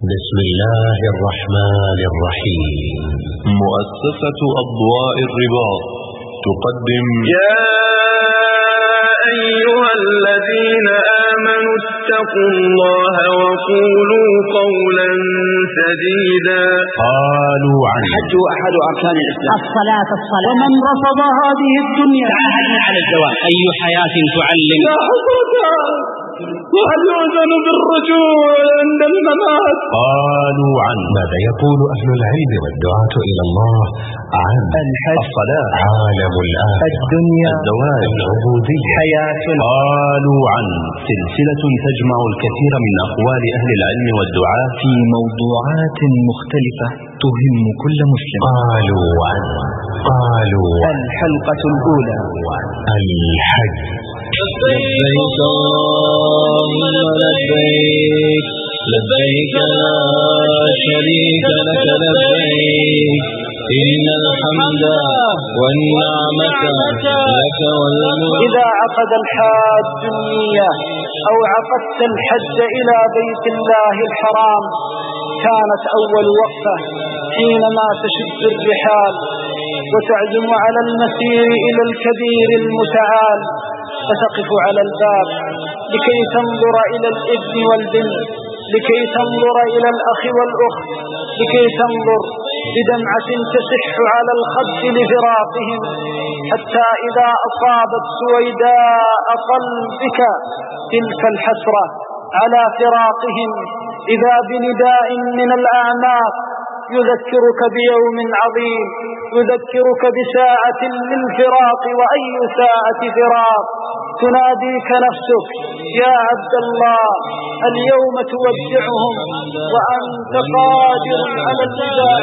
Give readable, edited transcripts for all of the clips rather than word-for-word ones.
بسم الله الرحمن الرحيم. مؤسسة أضواء الرباط تقدم يا أيها الذين آمنوا اتقوا الله وقولوا قولا سديدا. قالوا عنه الحج أحد أركان الإسلام. الصلاة ومن رفض هذه الدنيا تعهدنا على الزواج. أي حياة تعلم. يا حسرة، وهل يؤذن بالرجوع عند الممات؟ قالوا عنه ماذا يقول أهل العلم والدعاة إلى الله عن الحج، الصلاة، عالم الآخرة، الدنيا، الزواج، العبودية، حياة. قالوا عنه سلسلة تجمع الكثير من أقوال أهل العلم والدعاة في موضوعات مختلفة تهم كل مسلم. قالوا عنه الحلقة الأولى، الحج. لبيك اللهم لبيك، لبيك لا شريك لك لبيك، إن الحمد والنعمة لك والملك. إذا عقد الحاج النية أو عقدت الحج إلى بيت الله الحرام، كانت أول وقفة حينما تشد الرحال وتعزم على المسير إلى الكبير المتعال، فتقف على الباب لكي تنظر إلى الابن والبنت، لكي تنظر إلى الأخ والأخت، لكي تنظر بدمعة تسح على الخد لفراقهم، حتى إذا أصابت سويداء قلبك تلك الحسرة على فراقهم، إذا بنداء من الأعماق يذكرك بيوم عظيم، يذكرك بساعة للفراق، وأي ساعة فراق. تناديك نفسك يا عبد الله، اليوم تودعهم وأنت قادر على الوداع.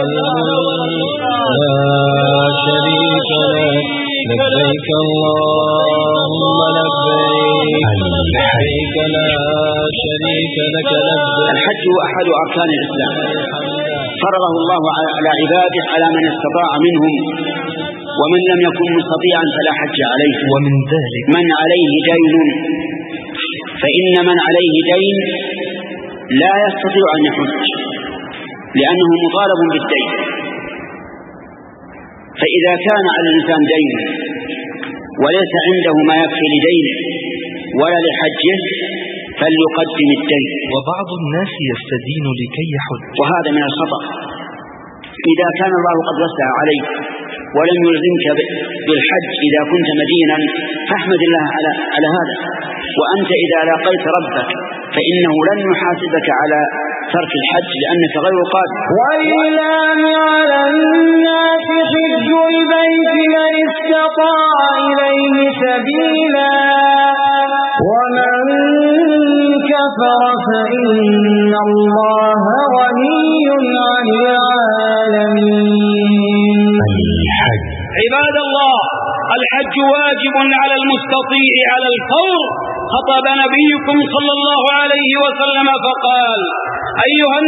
لا شريك لك، لبيك اللهم لبيك، لبيك لا شريك لك لبيك. الحج أحد أركان الإسلام، فرضه الله على عباده على من استطاع منهم، ومن لم يكن مستطيعا فلا حج عليه. ومن ذلك من عليه دين، فإن من عليه دين لا يستطيع أن يحج لأنه مطالب بالدين. فإذا كان على الإنسان دين وليس عنده ما يكفي لدينه ولا لحجه فليقدم الدين. وبعض الناس يستدين لكي يحج، وهذا من الخطأ. إذا كان الله قد وسع عليك ولم يلزمك بالحج إذا كنت مدينا فاحمد الله على هذا. وأنت إذا لاقيت ربك فإنه لن يحاسبك على ترك الحج لأنك غير قادر. ولله على الناس حج البيت من استطاع إليه سبيلا، ومن كفر فإن الله غني عن العالمين. الحج. عباد الله، الحج واجب على المستطيع على الفور. خطب نبيكم صلى الله عليه وسلم فقال: أيها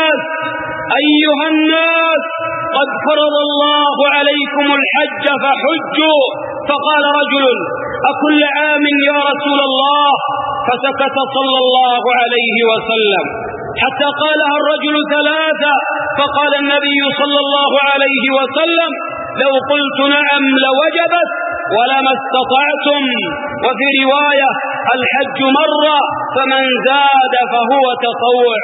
الناس قد فرض الله عليكم الحج فحجوا. فقال رجل: أكل عام يا رسول الله؟ فسكت صلى الله عليه وسلم حتى قالها الرجل ثلاثة، فقال النبي صلى الله عليه وسلم: لو قلت نعم لوجبت ولما استطعتم. وفي رواية: الحج مرة فمن زاد فهو تطوع.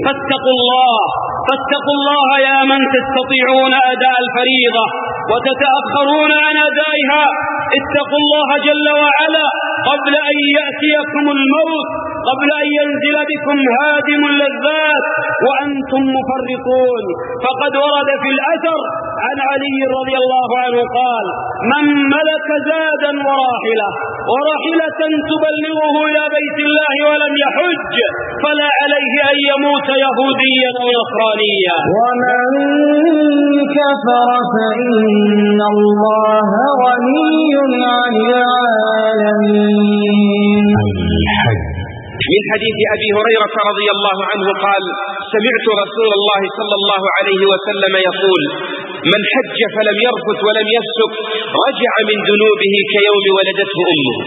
فاتقوا الله يا من تستطيعون أداء الفريضة وتتأخرون عن أدائها. اتقوا الله جل وعلا قبل أن يأتيكم الموت، قبل أن ينزل بكم هادم اللذات وأنتم مفرطون. فقد ورد في الأثر عن علي رضي الله عنه قال: من ملك زادا وراحلة تبلغه إلى بيت الله ولم يحج فلا عليه أن يموت يهوديا أو نصرانيا. ومن كفر فإن الله غني عن العالمين. الحج. من حديث أبي هريرة رضي الله عنه قال: سمعت رسول الله صلى الله عليه وسلم يقول: من حج فلم يرفث ولم يفسق رجع من ذنوبه كيوم ولدته أمه.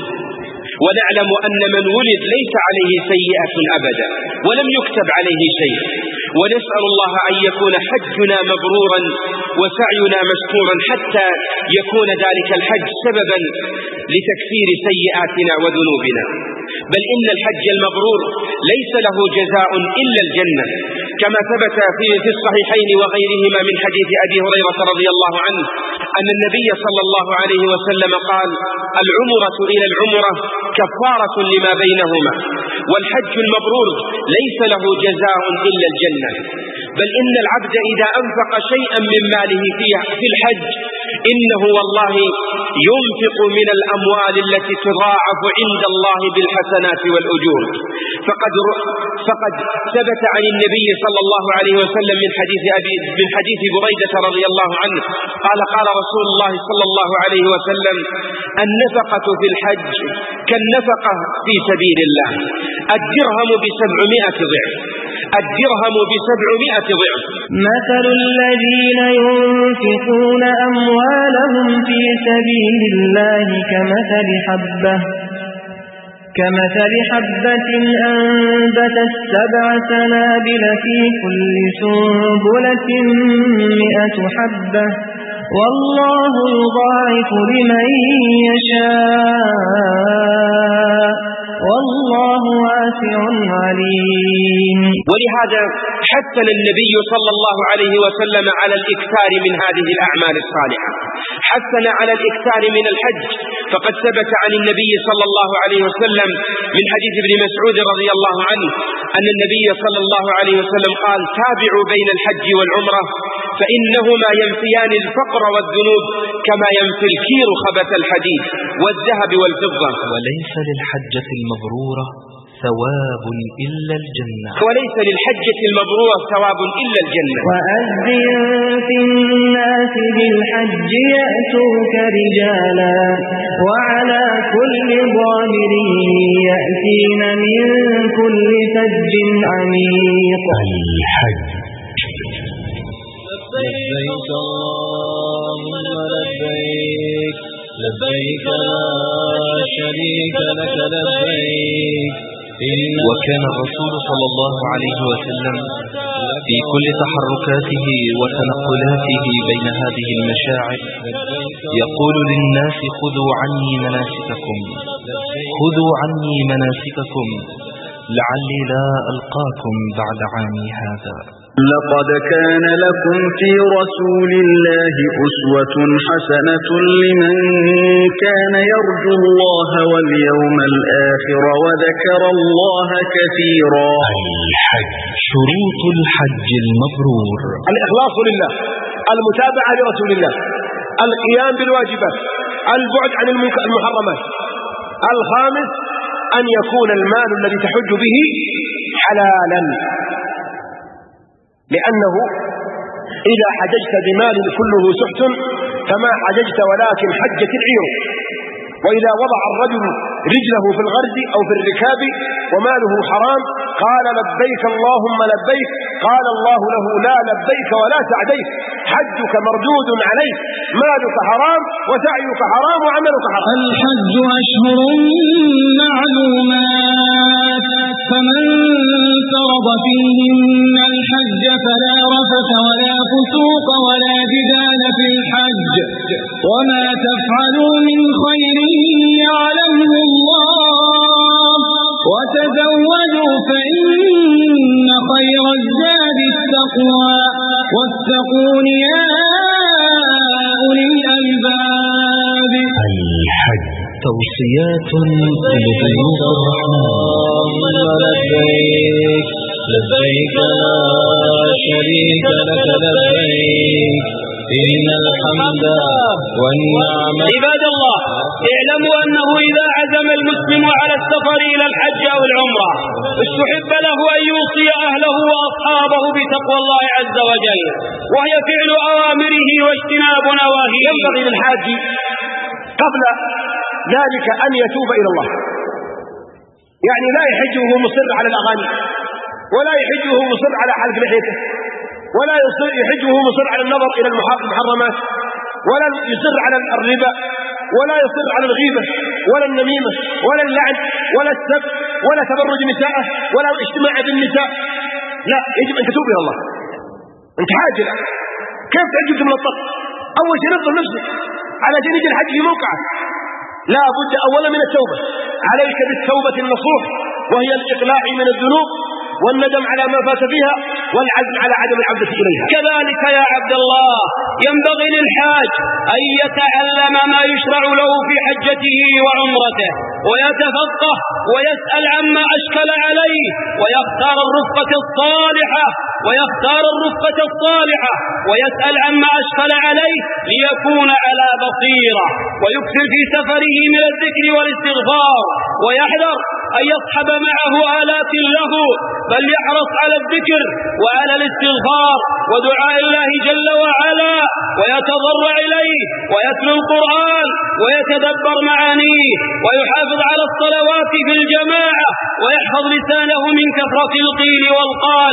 ونعلم أن من ولد ليس عليه سيئة أبدا ولم يكتب عليه شيء، ونسأل الله أن يكون حجنا مبرورا وسعينا مشكورا حتى يكون ذلك الحج سببا لتكفير سيئاتنا وذنوبنا. بل إن الحج المبرور ليس له جزاء إلا الجنة، كما ثبت في الصحيحين وغيرهما من حديث أبي هريرة رضي الله عنه أن النبي صلى الله عليه وسلم قال: العمرة إلى العمرة كفارة لما بينهما. والحج المبرور ليس له جزاء إلا الجنة، بل إن العبد إذا أنفق شيئا من ماله في الحج إنه والله ينفق من الأموال التي تضاعف عند الله بالحسنات والأجور. فقد ثبت عن النبي صلى الله عليه وسلم من حديث بريدة رضي الله عنه قال رسول الله صلى الله عليه وسلم: النفقة في الحج كالنفقة في سبيل الله، الدرهم ب700 ضعف، الدرهم ب700 ضعف. مثل الذين ينفقون أموالهم في سبيل الله كمثل حبة أنبتت 7 سنابل في كل سنبلة 100 حبة، والله يضاعف لمن يشاء، والله واسع عليم. ولهذا حثنا النبي صلى الله عليه وسلم على الإكثار من هذه الأعمال الصالحة، حثنا على الإكثار من الحج. فقد ثبت عن النبي صلى الله عليه وسلم من حديث ابن مسعود رضي الله عنه أن النبي صلى الله عليه وسلم قال: تابعوا بين الحج والعمرة فإنهما ينفيان الفقر والذنوب كما ينفي الكير خبث الحديد والذهب والفضة. وليس للحجة المبرورة ثواب إلا الجنة، وليس للحجة المبرورة ثواب إلا الجنة. وأذن في الناس بالحج يأتوك رجالا وعلى كل ضامر يأتين من كل فج عميق. الحج. لبيك اللهم لبيك، لبيك لا شريك لك لبيك. وكان الرسول صلى الله عليه وسلم في كل تحركاته وتنقلاته بين هذه المشاعر يقول للناس: خذوا عني مناسككم، خذوا عني مناسككم لعلي لا ألقاكم بعد عامي هذا. لقد كان لكم في رسول الله أسوة حسنة لمن كان يرجو الله واليوم الآخر وذكر الله كثيرا. الحج. شروط الحج المبرور: الإخلاص لله، المتابعة لرسول الله، القيام بالواجبات، البعد عن المحرمات. الخامس أن يكون المال الذي تحج به حلالا، لأنه إذا حججت بمال كله سحت فما حججت ولكن حجت العير. وإذا وضع الرجل رجله في الغرز أو في الركاب وماله حرام قال: لبيك اللهم لبيك، قال الله له: لا لبيك ولا سعديك، حجك مردود عليك، مالك حرام وسعيك حرام وعملك حرام. الحج أشهر معلومات، فمن فرض فيهن الحج فلا رفث ولا فسوق ولا جدال في الحج، وما تفعلوا من خير يعلمه الله، وتزودوا فإن خير الزاد التقوى، واتقون يا أولي الألباب. الحج. توصيات لضيوف الرحمن: لبيك، لبيك لا شريك لك لبيك، إن الحمد والنعمة. عباد الله، اعلموا أنه إذا عزم المسلم على السفر إلى الحج أو العمرة استحب له أن يوصي أهله وأصحابه بتقوى الله عز وجل، وهي فعل أوامره واجتناب نواهيه. ينبغي للحاج قبل ذلك أن يتوب إلى الله، يعني لا يحج وهو مصر على الأغاني، ولا يحج وهو مصر على حلق لحيته، ولا يحج وهو مصر على النظر إلى المحرمات، ولا يصر على الربا، ولا يصر على الغيبة ولا النميمة ولا اللعن ولا السب ولا تبرج نساءه ولا الاجتماع بالنساء. لا، يجب أن تتوب إلى الله. أنت حاجة لا. كيف تعجب من الطق؟ أول شيء نظر نفسك على جنيد الحج في موقعك. لا بد أولا من التوبة. عليك بالتوبة النصوح، وهي الإقلاع من الذنوب والندم على ما فات فيها والعزم على عدم العودة إليها. كذلك يا عبد الله ينبغي للحاج أن يتعلم ما يشرع له في حجته وعمرته، ويتفقه ويسأل عما أشكل عليه، ويختار الرفقة الصالحة ويسأل عما أشكل عليه ليكون على بصيرة، ويكثر في سفره من الذكر والاستغفار، ويحذر أن يصحب معه آلات له، بل يحرص على الذكر وعلى الاستغفار ودعاء الله جل وعلا، ويتضرع إليه ويتلو القرآن ويتدبر معانيه، ويحافظ على الصلوات في الجماعة، ويحفظ لسانه من كثرة القيل والقال،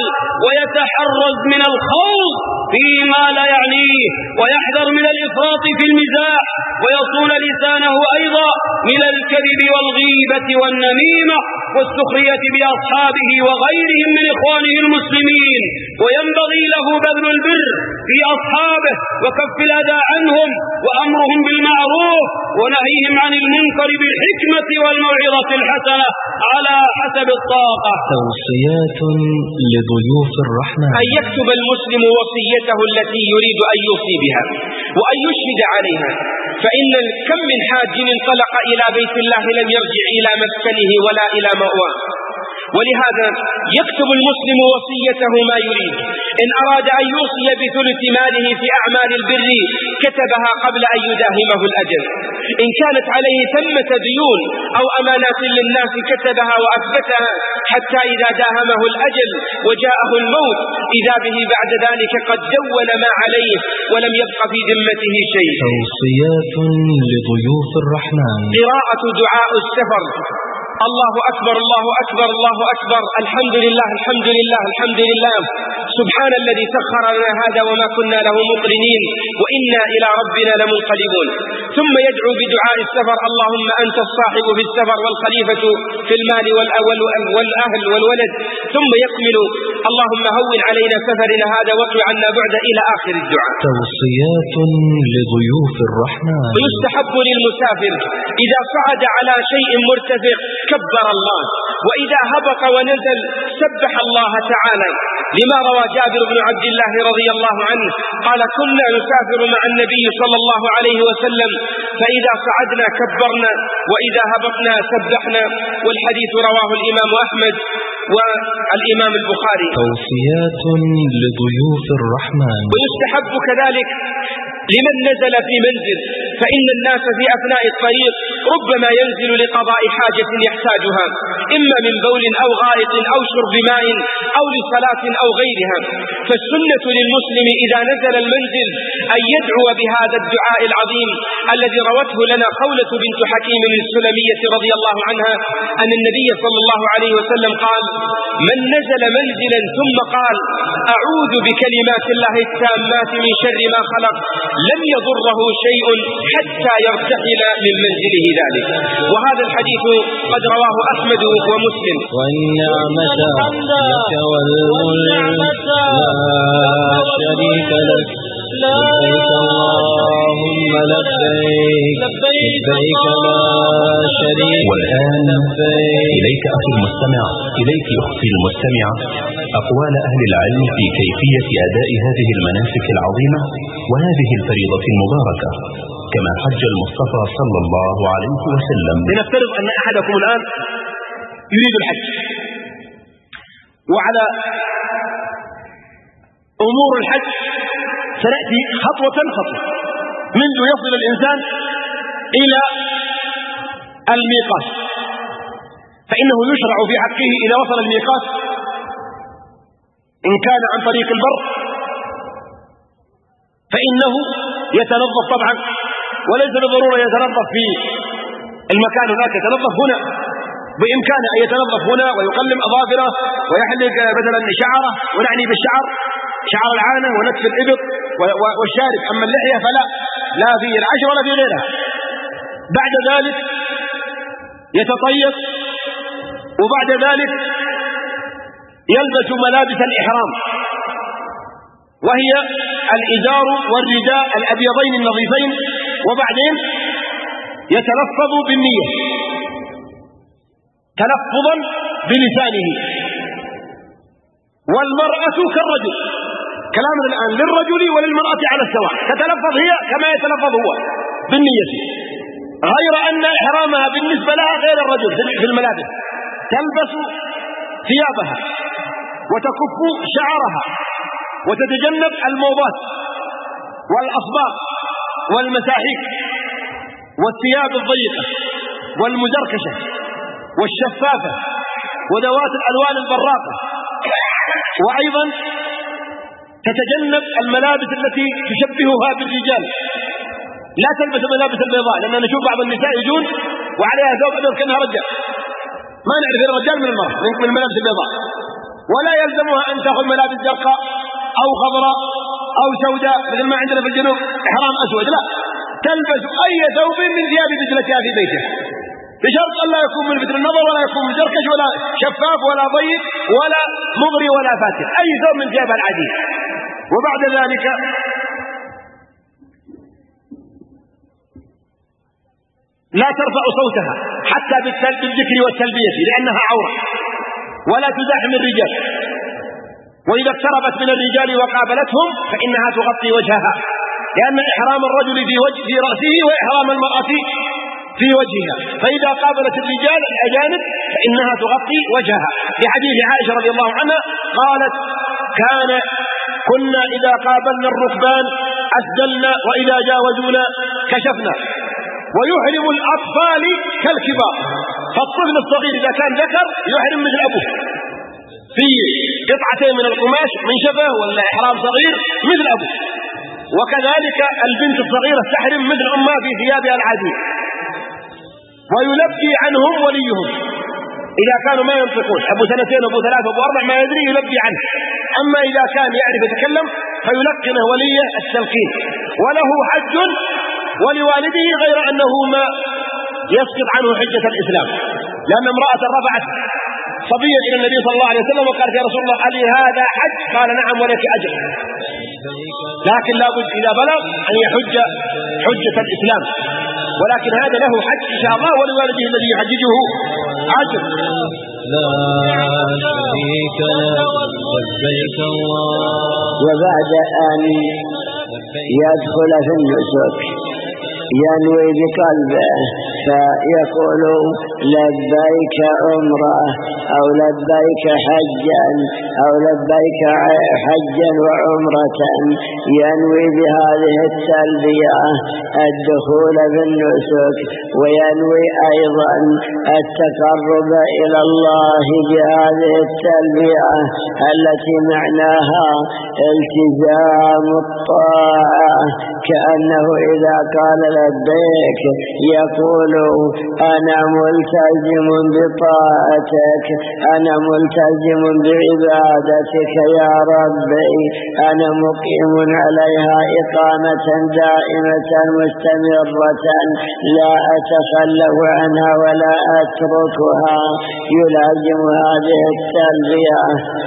ويتحرز من الخوض فيما لا يعنيه، ويحذر من الإفراط في المزاح، ويصون لسانه أيضا من الكذب والغيبة والنميمة والسخرية بأصحابه وغيرهم من إخوانه المسلمين. وينبغي له بذل البر في أصحابه وكف الأذى عنهم وأمرهم بالمعروف ونهيهم عن المنكر بالحكمة والموعظة الحسنة على حسب الطاقة. توصيات لضيوف الرحمن: أن يكتب المسلم وصيته التي يريد أن يوصي بها وأن يشهد عليها، فإن كم من حاج انطلق إلى بيت الله لم يرجع إلى مسكنه ولا إلى مأواه. ولهذا يكتب المسلم وصيته ما يريد. إن أراد أن يوصي بثلث ماله في أعمال البر كتبها قبل أن يداهمه الأجل. إن كانت عليه ثمة ديون أو أمانات للناس كتبها وأثبتها حتى إذا داهمه الأجل وجاءه الموت إذا به بعد ذلك قد دون ما عليه ولم يبق في ذمته شيء. توصيات لضيوف الرحمن: قراءة دعاء السفر: الله أكبر الله أكبر الله أكبر، الحمد لله الحمد لله الحمد لله، سبحان الذي سخر لنا هذا وما كنا له مقرنين وإنا إلى ربنا لمنقلبون. ثم يدعو بدعاء السفر: اللهم أنت الصاحب في السفر والخليفة في المال والأهل والولد. ثم يكمل: اللهم هون علينا سفرنا هذا واطوي عنا بعد، إلى آخر الدعاء. توصيات لضيوف الرحمن: يستحب للمسافر إذا صعد على شيء مرتفع كبر الله، وإذا هبط ونزل سبح الله تعالى، لما روى جابر بن عبد الله رضي الله عنه قال: كنا نسافر مع النبي صلى الله عليه وسلم فإذا صعدنا كبرنا وإذا هبطنا سبحنا. والحديث رواه الإمام أحمد والإمام البخاري. توصيات لضيوف الرحمن: ويستحب كذلك لمن نزل في منزل، فإن الناس في أثناء الطريق ربما ينزل لقضاء حاجة يحتاجها، إما من بول أو غائط أو شرب ماء أو لصلاة أو غيرها. فالسنة للمسلم إذا نزل المنزل أن يدعو بهذا الدعاء العظيم الذي روته لنا خولة بنت حكيم السلمية رضي الله عنها أن النبي صلى الله عليه وسلم قال: من نزل منزلا ثم قال أعوذ بكلمات الله التامات من شر ما خلق لم يضره شيء حتى يرتحل من منزله ذلك. وهذا الحديث قد رواه أحمد ومسلم. والنعمة لك والملك لا شريك لك، لبيك اللهم لبيك لبيك لا شريك. والآن إليك أخي المستمع، إليك أختي المستمع، أقوال أهل العلم في كيفية أداء هذه المناسك العظيمة وهذه الفريضة المباركة كما حج المصطفى صلى الله عليه وسلم. لنفترض أن أحدكم الآن يريد الحج، وعلى أمور الحج سنأتي خطوة خطوة منذ يصل الإنسان إلى الميقات. فإنه يشرع في حقه إذا وصل الميقات إن كان عن طريق البر فإنه يتنظف طبعا، وليس بالضرورة يتنظف في المكان هناك، يتنظف هنا، بإمكانه أن يتنظف هنا ويقلم أظافره ويحلق مثلا شعره، ونعني بالشعر شعر العانة ونتف الإبط والشارب. أما اللحية فلا، لا في العشر ولا في غيرها. بعد ذلك يتطيب، وبعد ذلك يلبس ملابس الإحرام، وهي الإزار والرداء الأبيضين النظيفين، وبعدين يتلفظ بالنية تلفظا بلسانه. والمرأة كالرجل، كلامنا الآن للرجل وللمرأة على السواء، تتلفظ هي كما يتلفظ هو بالنية، غير أن إحرامها بالنسبة لها غير الرجل في الملابس، تلبس ثيابها وتكف شعرها وتتجنب الموضات والأصباغ والمساحيق والثياب الضيقة والمزركشة والشفافة وذوات الألوان البراقة، وأيضا تتجنب الملابس التي تشبهها بالرجال، لا تلبس ملابس البيضاء، لأننا نشوف بعض النساء يجون وعليها ثوب أبيض كأنها رجال، ما نعرف الرجال من المرأة من الملابس البيضاء. ولا يلزمها أن تأخذ ملابس زرقاء أو خضراء أو سوداء مثل ما عندنا في الجنوب إحرام أسود، لا، تلبس أي ثوب من ثياب بذلتها في بيتها، بشرط أن لا يكون من مثل النظر ولا يكون مزركش ولا شفاف ولا ضيق ولا مغري ولا فاتح، أي ثوب من ثيابها العادية. وبعد ذلك لا ترفع صوتها حتى بالذكر والتلبية لأنها عورة، ولا تزاحم الرجال، وإذا اقتربت من الرجال وقابلتهم فإنها تغطي وجهها، لأن إحرام الرجل في رأسه وإحرام المرأة في وجهها، فإذا قابلت الرجال الأجانب فإنها تغطي وجهها، لحديث عائشة رضي الله عنها قالت: كنا إذا قابلنا الركبان أسدلنا وإذا جاوزونا كشفنا. ويحرم الأطفال كالكبار، فالطفل الصغير إذا كان ذكر يحرم مثل أبوه في قطعتين من القماش من شفه ولا إحرام صغير مثل أبوه، وكذلك البنت الصغيرة تحرم مثل أمها في ثيابها العادية. ويلبي عنهم وليهم إذا كانوا ما ينطقون، أبو سنتين أبو ثلاثة أبو أربع ما يدري يلبي عنه، أما إذا كان يعرف يتكلم فيلقنه وليه التلقين. وله حج ولوالده، غير أنه ما يسقط عنه حجة الإسلام، لأن امرأة رفعت صبيا إلى النبي صلى الله عليه وسلم وقالت: يا رسول الله هل هذا حج؟ قال: نعم ولك أجر، لكن لابد إذا بلغ أن يحج حجة الإسلام، ولكن هذا له حج إن شاء الله، ولوالده الذي يحججه أجر. لا شريك له لبيك الله. وبعد أن يدخل في النسك ينوي بقلبه فيقول: لبيك عمرة أو لبيك حجا أو لبيك حجا وعمرة، ينوي بهذه التلبية الدخول في النسك، وينوي أيضا التقرب إلى الله بهذه التلبية التي معناها التزام الطاعة، كأنه إذا قال لبيك يقول: أنا ملتزم بطاعتك، أنا ملتزم بعبادتك يا ربي، أنا مقيم عليها إقامة دائمة مستمرة لا أتخلف عنها ولا أتركها، يلازم هذه التلبية.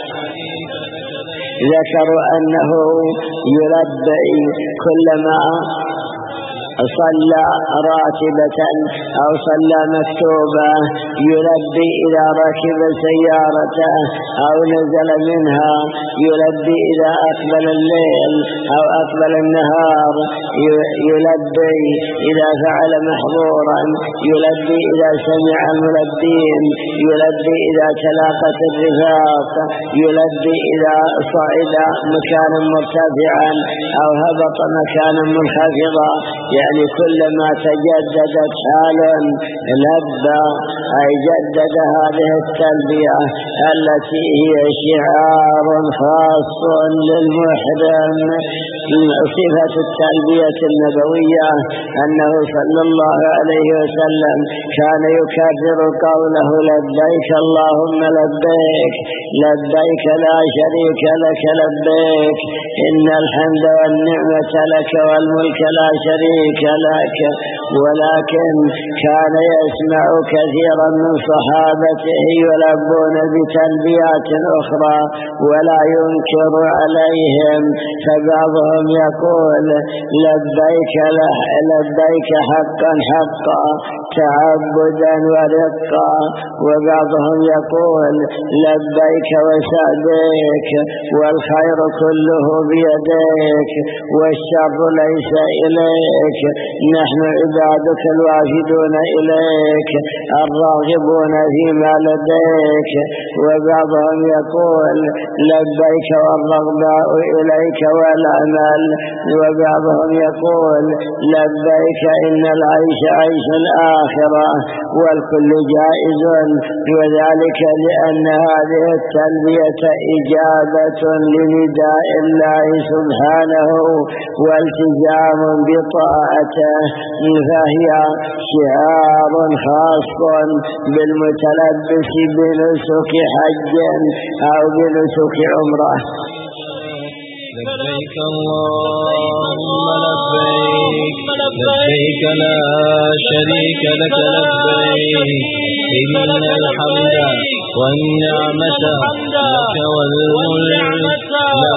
ذكروا أنه يلبي كلما صلى راتبة أو صلى مكتوبة، يلبي إذا ركب سيارته أو نزل منها، يلبي إذا أقبل الليل أو أقبل النهار، يلبي إذا فعل محظورا، يلبي إذا سمع الملبين، يلبي إذا تلاقت الرفاق، يلبي إذا صعد مكانا مرتفعا أو هبط مكانا منخفضا، يعني كلما تجددت حال لبى، أي جدد هذه التلبية التي هي شعار خاص للمحرم. صفة التلبية النبوية أنه صلى الله عليه وسلم كان يكرر قوله: لبيك اللهم لبيك، لبيك لا شريك لك لبيك، إن الحمد والنعمة لك والملك لا شريك لك، ولكن كان يسمع كثيرا من صحابته يلبون بتلبيات أخرى ولا ينكر عليهم، فبعضهم يقول لبيك حقا حقا تعبدا ورقا، وبعضهم يقول لبيك وسعديك والخير كله بيديك والشر ليس إليك، نحن عبادك الوافدون إليك الراغبون فيما لديك. وبعضهم يقول لبيك والرغباء إليك والأمل، وبعضهم يقول لبيك إن العيش عيش الآخرة والكل جائز، وذلك لأن هذه التلبية إجابة لنداء الله سبحانه والتزام بطاعته، فهي شعار خاص بالمتلبس بنسك حج أو بنسك عمره. لبيك اللهم لبيك لبيك لا شريك لك لبيك إن الحمد والنعمة لك والملك لا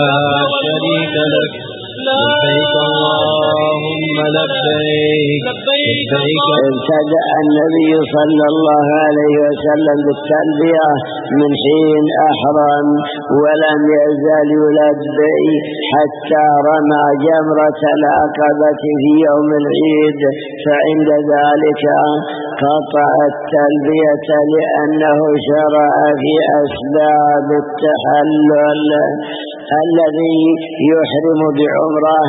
شريك لك لبيك اللهم لبيك لبيك. ابتدأ النبي صلى الله عليه وسلم بالتلبية من حين أحرم ولم يزال يلبي حتى رمى جمرة العقبة في يوم العيد، فعند ذلك قطع التلبية لأنه شرع في أسباب التحلل. الذي يحرم بعمره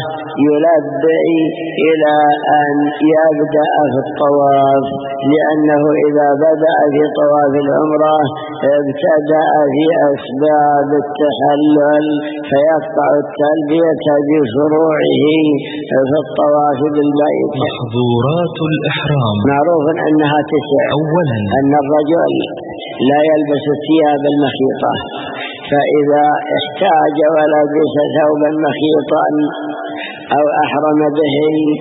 يلبي إلى أن يبدأ في الطواف، لأنه إذا بدأ في طواف العمرة ابتدأ في أسباب التحلل فيقطع التلبية بفروعه في الطواف بالبيت. محظورات الإحرام معروف أنها 9. أولا أن الرجل لا يلبس الثياب المخيطة، فإذا احتاج ولبس ثوبا مخيطا أو أحرم به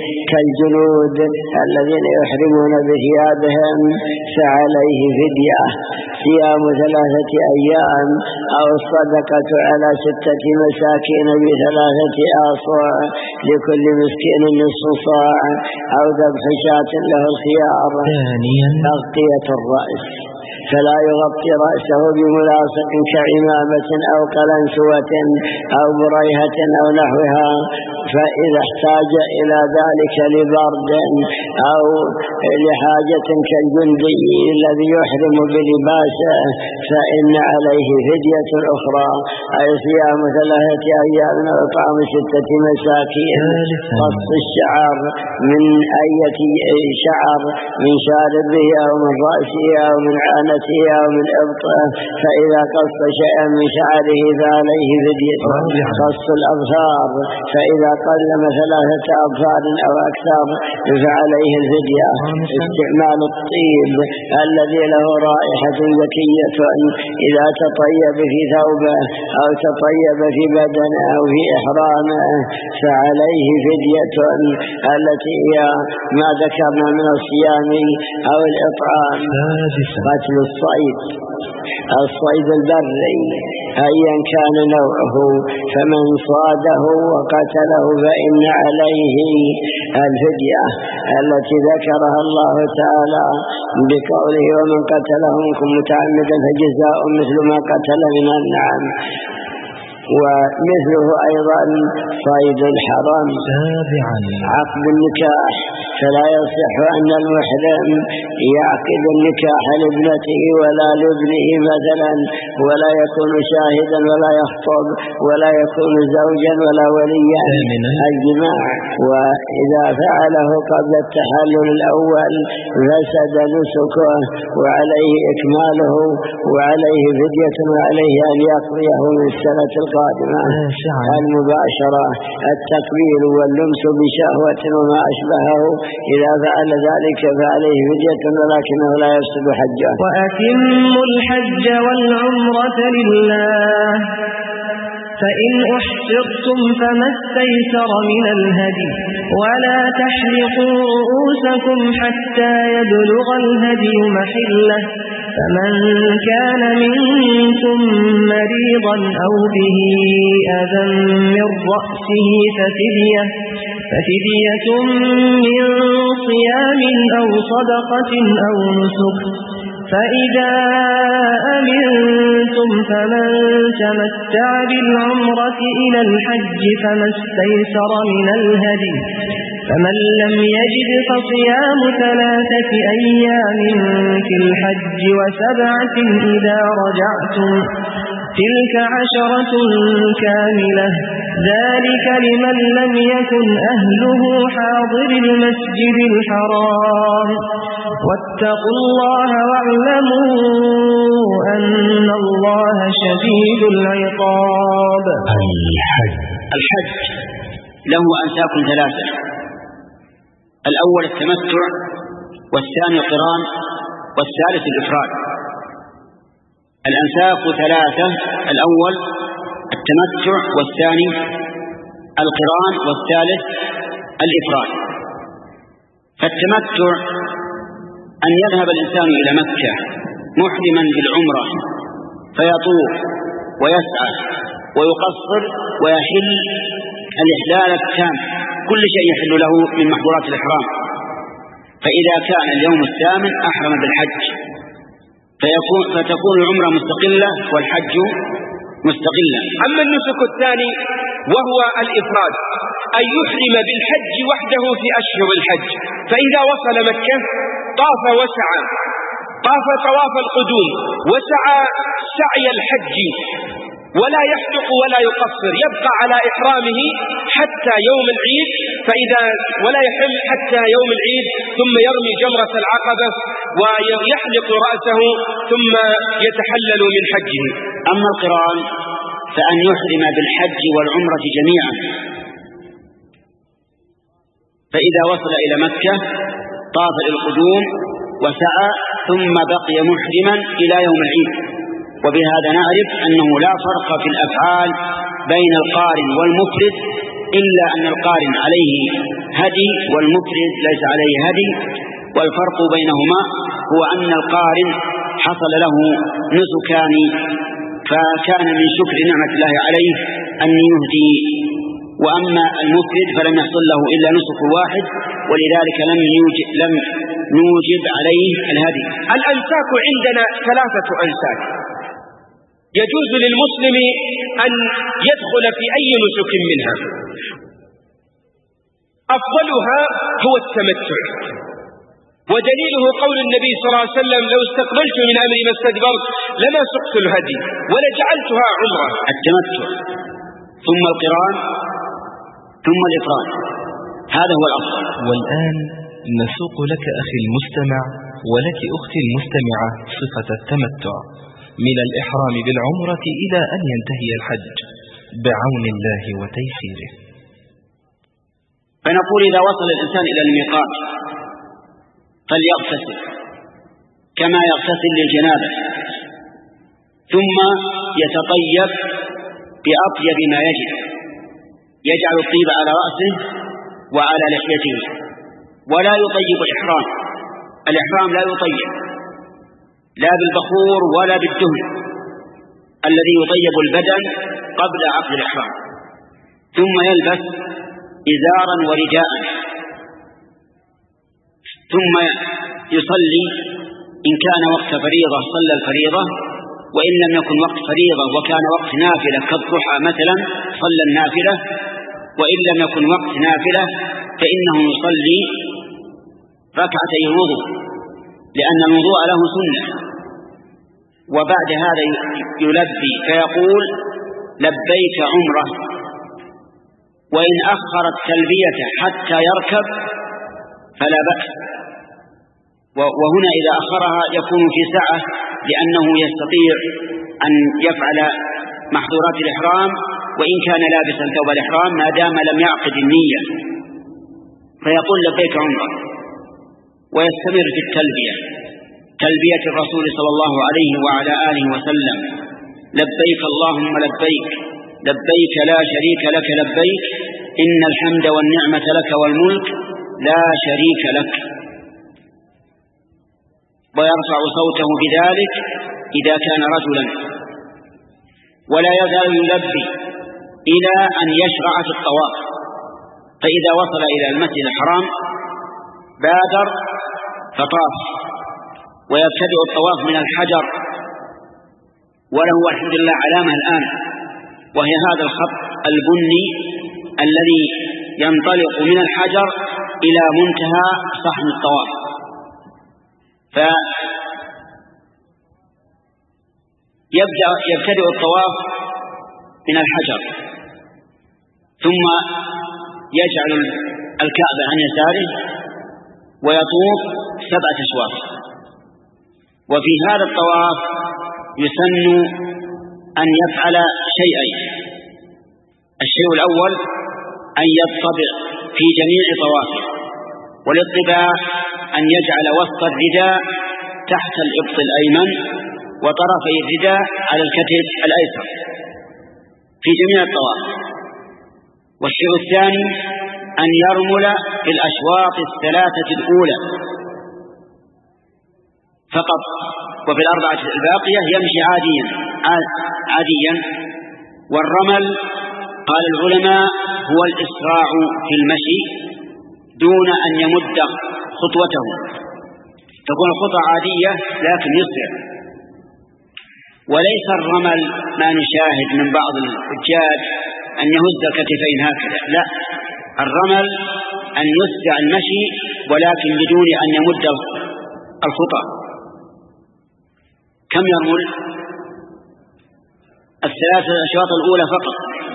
كالجنود الذين يحرمون بثيابهم فعليه فدية صيام 3 أيام أو الصدقة على 6 مساكين ب3 آصاع لكل مسكين نصف صاع أو ذبح شاة له الخيار. ثانيا تغطية الرأس، فلا يغطي رأسه بملاصق كعمامة أو قلنسوة أو بريهة أو نحوها، فإذا احتاج إلى ذلك لبرد أو لحاجة كالجندي الذي يحرم بلباسه فإن عليه فدية أخرى، أي صيام 3 أيام وإطعام 6 مساكين. قص الشعر من أية شعر من شاربه أو من رأسه أو من عانته أو من إبطه، فإذا قص شيئا من شعره فعليه فدية. قص الأظفار، فإذا قلم 3 أظفار أو أكثر فعليه الفدية. استعمال الطيب الذي له رائحة ذكية إذا تطيب في ثوبه أو تطيب في بدنه أو في إحرامه فعليه فدية، التي هي ما ذكرنا من الصيام أو الإطعام. قتل الصيد البري أيا كان نوعه، فمن صاده وقتله فإن عليه الفدية التي ذكرها الله تعالى بقوله ومن قتله منكم متعمدا فجزاء مثل ما قتل من النعم. ومثله أيضا صيد الحرام. عقد النكاح، فلا يصح أن المحرم يعقد النكاح لابنته ولا لابنه مثلا، ولا يكون شاهدا ولا يخطب ولا يكون زوجا ولا وليا. الجماع، وإذا فعله قبل التحلل الأول فسد نسكه وعليه إكماله وعليه فدية وعليه أن يقضيه من السنة القادمة. المباشرة، التقبيل واللمس بشهوة وما أشبهه، إذا فعل ذلك فعليه فدية ولكنه لا يفسد حجه. وأتموا الحج والعمرة لله فإن أحصرتم فما استيسر من الهدي ولا تحلقوا رؤوسكم حتى يبلغ الهدي محله فمن كان منكم مريضا أو به أذى من رأسه ففدية من صيام أو صدقة أو نسك فإذا أمنتم فمن تمتع بالعمرة إلى الحج فما استيسر من الهدي فمن لم يجد فصيام 3 أيام في الحج و7 إذا رجعتم تلك 10 كاملة ذلك لمن لم يكن أهله حاضر المسجد الحرام واتقوا الله واعلموا أن الله شديد العقاب. الحج له أنساك 3: الأول التمتع، والثاني القران، والثالث الإفراد. الأنساك 3: الأول التمتع، والثاني القران، والثالث الإفراد. فالتمتع أن يذهب الإنسان إلى مكة محرما بالعمرة فيطوف ويسعى ويقصر ويحل الإحلال التام، كل شيء يحل له من محظورات الإحرام. فإذا كان اليوم 8 أحرم بالحج فتكون العمرة مستقلة والحج مستقلا. أما النسك الثاني وهو الإفراد، أن يحرم بالحج وحده في أشهر الحج، فإذا وصل مكة طاف وسعى، طاف طواف القدوم وسعى سعي الحج، ولا يحلق ولا يقصر، يبقى على إحرامه حتى يوم العيد، ولا يحل حتى يوم العيد، ثم يرمي جمرة العقبة ويحلق رأسه ثم يتحلل من حجه. أما القران فأن يحرم بالحج والعمرة جميعا، فإذا وصل إلى مكة طاف القدوم وسعى ثم بقي محرما إلى يوم العيد. وبهذا نعرف أنه لا فرق في الأفعال بين القارن والمفرد، إلا أن القارن عليه هدي والمفرد ليس عليه هدي، والفرق بينهما هو أن القارن حصل له نسكان، فكان من شكر نعمة الله عليه أن يهدي، وأما المفرد فلم يحصل له إلا نسك واحد، ولذلك لم نوجب عليه الهدي. الأنساك عندنا 3 أنساك، يجوز للمسلم أن يدخل في أي نسك منها. أفضلها هو التمتع، ودليله قول النبي صلى الله عليه وسلم: لو استقبلت من أمري ما استدبرت لما سقت الهدي ولجعلتها عمرة. التمتع ثم القران ثم الإفراد، هذا هو الأفضل. والآن نسوق لك أخي المستمع ولك أختي المستمعة صفة التمتع من الإحرام بالعمرة إلى أن ينتهي الحج بعون الله وتيسيره. فنقول إذا وصل الإنسان إلى الميقات فليغتسل كما يغتسل للجنابة، ثم يتطيب بأطيب ما يجب، يجعل الطيب على رأسه وعلى لحيته، ولا يطيب الإحرام. الإحرام لا يطيب لا بالبخور ولا بالدهن الذي يطيب البدن قبل عقد الإحرام، ثم يلبس إزارا ورداء، ثم يصلي إن كان وقت فريضة صلى الفريضة، وإن لم يكن وقت فريضة وكان وقت نافلة كالضحى مثلا صلى النافلة، وإن لم يكن وقت نافلة فإنه يصلي 2 الوضوء، لأن الوضوء له سنة. وبعد هذا يلبي فيقول: لبيك عمرة. وإن أخر التلبية حتى يركب فلا بأس، وهنا إذا أخرها يكون في سعة، لأنه يستطيع أن يفعل محظورات الإحرام وإن كان لابسا ثوب الإحرام ما دام لم يعقد النية، فيقول: لبيك عمرة، ويستمر في التلبية، تلبية الرسول صلى الله عليه وعلى آله وسلم: لبيك اللهم لبيك لبيك لا شريك لك لبيك إن الحمد والنعمة لك والملك لا شريك لك، ويرفع صوته بذلك إذا كان رجلا، ولا يزال يلبي إلى أن يشرع في الطواف، فإذا وصل إلى المسجد الحرام بادر فطاف، ويبتدئ الطواف من الحجر، وله الحمد لله علامة الآن، وهي هذا الخط البني الذي ينطلق من الحجر إلى منتهى صحن الطواف. يبتدئ الطواف من الحجر، ثم يجعل الكعبة عن يساره ويطوف 7 أشواط. وفي هذا الطواف يسن أن يفعل شيئين: الشيء الأول أن يطبع في جميع طوافه، والاطباع أن يجعل وسط الرداء تحت الإبط الأيمن وطرفي الرداء على الكتف الأيسر في جميع الطواف. والشيء الثاني أن يرمل في الأشواط 3 الأولى فقط، وفي 4 الباقية يمشي عاديا. والرمل قال العلماء هو الإسراع في المشي دون أن يمد خطوته، تكون الخطوة عادية لكن يسرع. وليس الرمل ما نشاهد من بعض الحجاج أن يهز الكتفين هكذا، لا، الرمل أن يسرع المشي ولكن بدون أن يمد الخطى. كم يرمل؟ 3 الأشواط الأولى فقط.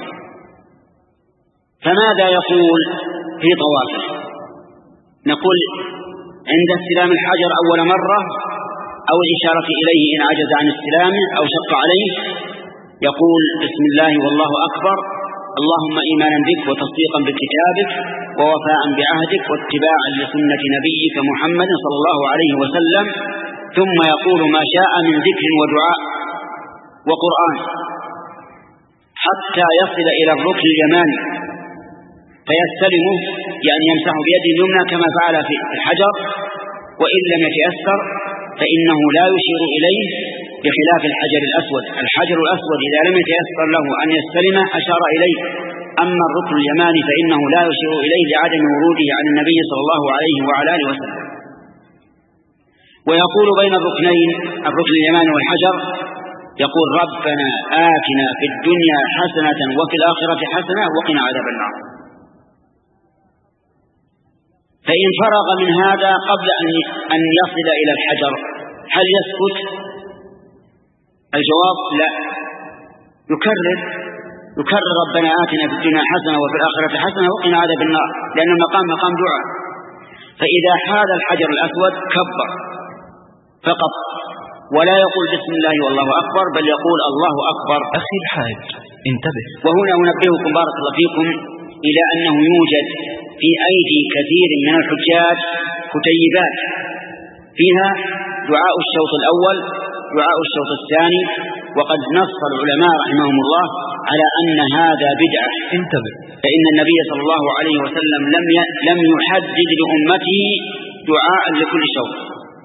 فماذا يقول في طوافه؟ نقول عند استلام الحجر أول مرة أو الإشارة إليه إن عجز عن استلامه أو شق عليه، يقول بسم الله والله أكبر، اللهم إيمانا بك وتصديقا بكتابك ووفاء بعهدك واتباعا لسنة نبيك محمد صلى الله عليه وسلم، ثم يقول ما شاء من ذكر ودعاء وقرآن حتى يصل إلى الركن اليماني فيستلمه، يعني يمسح بيده اليمنى كما فعل في الحجر، وإن لم يتيسر فإنه لا يشير إليه بخلاف الحجر الأسود. الحجر الأسود إذا لم يتيسر له أن يستلمه أشار إليه، أما الركن اليماني فإنه لا يشير إليه لعدم وروده عن النبي صلى الله عليه وعلى آله وسلم. ويقول بين الركنين، الركن اليماني والحجر، يقول ربنا آتنا في الدنيا حسنة وفي الآخرة حسنة وقنا عذاب النار. فإن فرغ من هذا قبل أن يصل إلى الحجر هل يسكت؟ الجواب لا، يكرر ربنا آتنا في الدنيا حسنة وفي الآخرة حسنة وقنا عذاب النار، لأن المقام مقام دعاء. فإذا حال الحجر الأسود كبر فقط، ولا يقول بسم الله والله أكبر، بل يقول الله أكبر. أخي الحاج انتبه. وهنا أنبهكم بارك الله فيكم إلى أنه يوجد في أيدي كثير من الحجاج كتيبات فيها دعاء الشوط الأول دعاء الشوط الثاني، وقد نص العلماء رحمهم الله على أن هذا بدعة. انتبه، فإن النبي صلى الله عليه وسلم لم يحدد لأمته دعاء لكل شوط.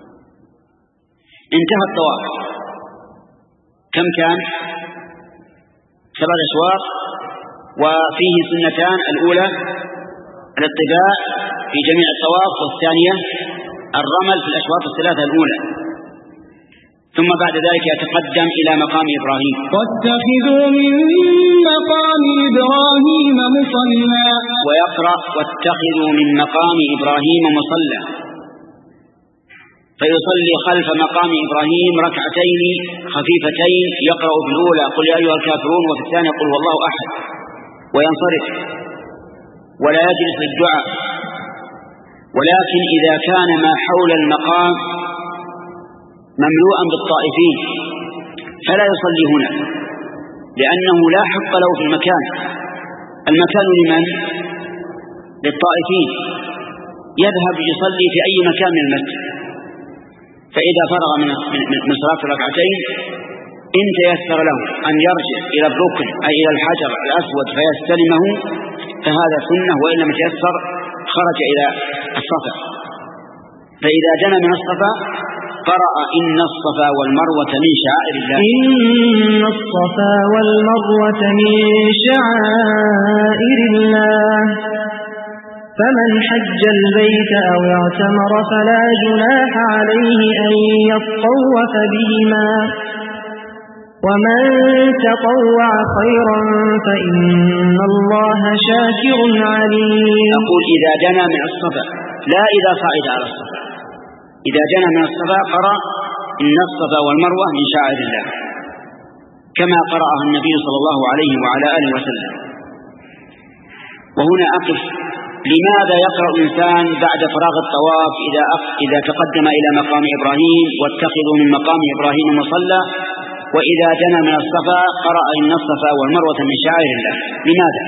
انتهى الطواف، كم كان؟ 7 أشواط، وفيه سنتان: الأولى الاطباع في جميع الطواف، والثانية الرمل في الأشواط 3 الأولى. ثم بعد ذلك يتقدم إلى مقام إبراهيم. واتخذوا من مقام إبراهيم مصلى، ويقرأ واتخذوا من مقام إبراهيم مصلى، فيصلي خلف مقام إبراهيم 2 ركعتين خفيفتين، يقرأ في الأولى قل يا أيها الكافرون، وفي الثانية قل والله أحد، وينصرف ولا يجلس للدعاء. ولكن إذا كان ما حول المقام مملوءا بالطائفين فلا يصلي هنا، لأنه لا حق له في المكان. المكان لمن؟ للطائفين، يذهب يصلي في أي مكان من المسجد. فإذا فرغ من صلاة 2 ركعتين إن تيسر له أن يرجع إلى الركن أي إلى الحجر الأسود فيستلمه فهذا سنة، وإن لم يتيسر خرج إلى الصفا. فإذا دنا من الصفا قرأ إن الصفا والمروة من شعائر الله. إن الصفا والمروة من شعائر الله فمن حج البيت أو اعتمر فلا جناح عليه أن يطوف بهما ومن تطوع خيرا فإن الله شاكر عليم. أقول إذا دنا من الصفا لا إذا صعد على الصفا. إذا دنا من الصفا قرأ إن الصفا والمروة من شعائر الله كما قرأها النبي صلى الله عليه وعلى آله وسلم. وهنا أقف، لماذا يقرأ الإنسان بعد فراغ الطواف إذا تقدم إلى مقام إبراهيم واتخذوا من مقام إبراهيم مصلى، وإذا دنا من الصفا قرأ إن الصفا والمروة من شعائر الله؟ لماذا؟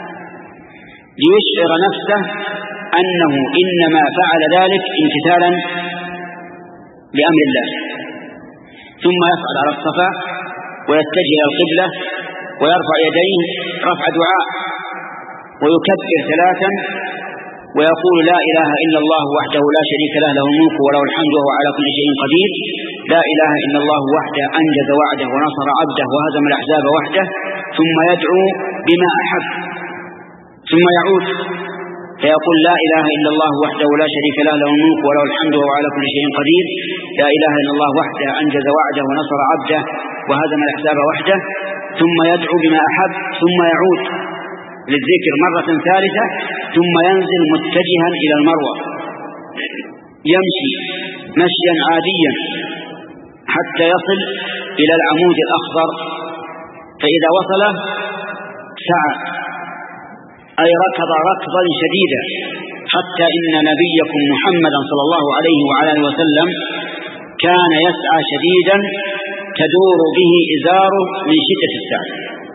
ليشعر نفسه أنه إنما فعل ذلك امتثالا لأمر الله، ثم يصعد على الصفا ويتجه إلى القبلة ويرفع يديه رفع دعاء ويكبر 3 ويقول لا إله إلا الله وحده لا شريك له، له الملك وله الحمد وهو على كل شيء قدير، لا إله إلا الله وحده أنجز وعده ونصر عبده وهزم الأحزاب وحده، ثم يدعو بما أحب، ثم يعود فيقول لا إله إلا الله وحده لا شريك له، له الملك وله الحمد وهو على كل شيء قدير، لا إله إلا الله وحده أنجز وعده ونصر عبده وهزم الأحزاب وحده، ثم يدعو بما أحب، ثم يعود للذكر مرة ثالثة، ثم ينزل متجها إلى المروة يمشي مشيا عاديا حتى يصل إلى العمود الأخضر، فإذا وصله سعى أي ركض ركضا شديدا، حتى إن نبيكم محمدا صلى الله عليه وعلى آله وسلم كان يسعى شديدا تدور به إزاره من شدة السعي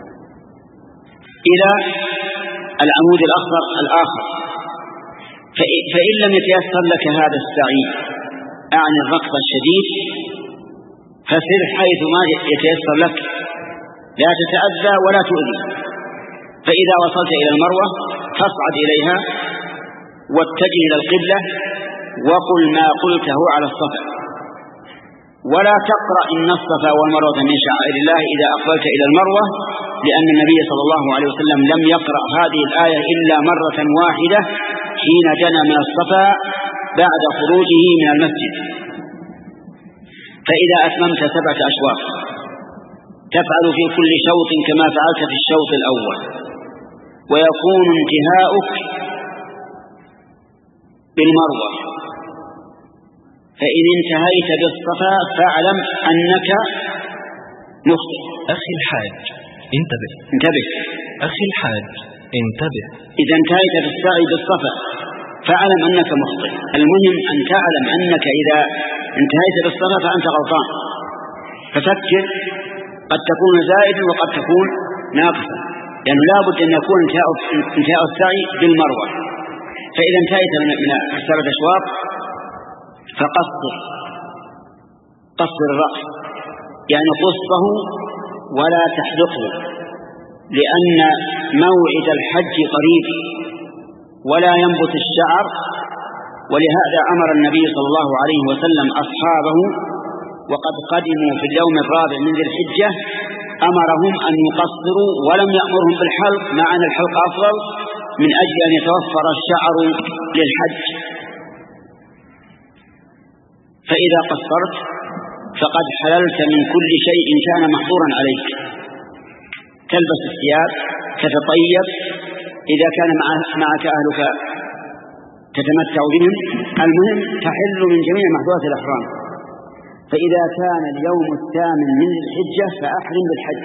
إلى العمود الأخضر الآخر. فإن لم يتيسر لك هذا السعي عن الركض الشديد فسر حيث ما يتيسر لك، لا تتأذى ولا تؤذي. فإذا وصلت إلى المروة فاصعد إليها واتجه إلى القبلة وقل ما قلته على الصفا، ولا تقرأ إن الصفا والمروة من شعائر الله إذا أقبلت إلى المروة، لأن النبي صلى الله عليه وسلم لم يقرأ هذه الآية إلا مرة واحدة حين دنا من الصفا بعد خروجه من المسجد. فإذا أتممت 7 أشواط تفعل في كل شوط كما فعلت في الشوط الأول، ويكون انتهاؤك بالمروة. فإن انتهيت بالصفا فاعلم أنك مخطئ. أخي الحاج انتبه أخي الحاج انتبه. إذا انتهيت بالسعي بالصفا فاعلم أنك مخطئ. المهم أن تعلم أنك إذا انتهيت بالصفا فأنت غلطان، ففكر، قد تكون زائدا وقد تكون ناقصا، لأنه لا بد أن يكون انتهاء السعي بالمروة. فإذا انتهيت من 7 أشواط فقصر الرأس، يعني قصه ولا تحلقه، لأن موعد الحج قريب ولا ينبت الشعر. ولهذا أمر النبي صلى الله عليه وسلم أصحابه وقد قدموا في اليوم الرابع من ذي الحجة أمرهم أن يقصروا ولم يأمرهم بالحلق، مع أن الحلق أفضل من أجل أن يتوفر الشعر للحج. فإذا قصرت فقد حللت من كل شيء كان محظورا عليك، تلبس الثياب، تتطيب، إذا كان معك أهلك تتمتع بهم، المهم تحل من جميع محظورات الإحرام. فإذا كان اليوم 8 من الحجة فأحرم بالحج،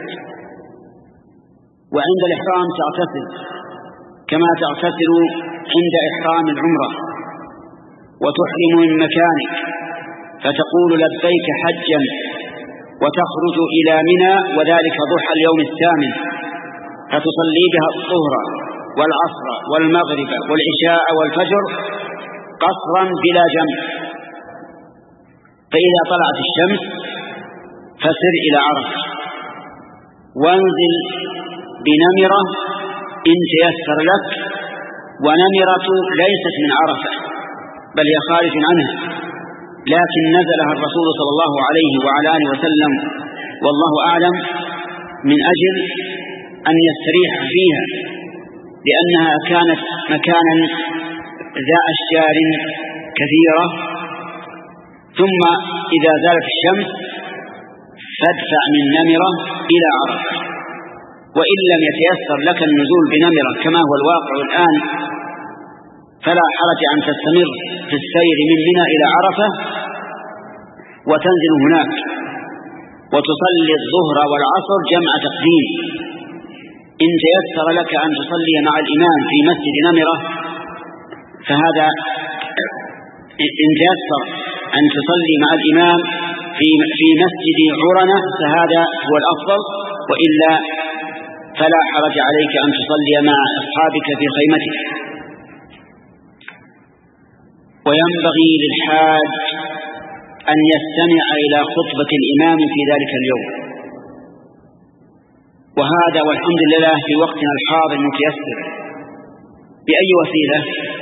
وعند الإحرام تغتسل كما تغتسل عند إحرام العمرة، وتحرم من مكانك فتقول لبيك حجا، وتخرج إلى منى وذلك ضحى اليوم 8 فتصلي بها الظهر والعصر والمغرب والعشاء والفجر قصرا بلا جمع. فإذا طلعت الشمس فسر إلى عرفة وانزل بنمرة إن تيسر لك، ونمرة ليست من عرفة بل هي خارج عنها، لكن نزلها الرسول صلى الله عليه وعلى آله وسلم والله أعلم من أجل أن يستريح فيها، لأنها كانت مكانا ذا أشجار كثيرة. ثم إذا زالت الشمس فادفع من نمرة إلى عرفة. وإن لم يتيسر لك النزول بنمرة كما هو الواقع الآن فلا حرج أن تستمر في السير من منى إلى عرفة وتنزل هناك وتصلي الظهر والعصر جمع تقديم. إن تيسر لك أن تصلي مع الإمام في مسجد نمرة فهذا، إن تيسر أن تصلي مع الإمام في مسجد عرنة فهذا هو الأفضل، وإلا فلا حرج عليك أن تصلي مع أصحابك في خيمتك. وينبغي للحاج أن يستمع إلى خطبة الإمام في ذلك اليوم، وهذا والحمد لله في وقتنا الحاضر متيسر. بأي وسيلة؟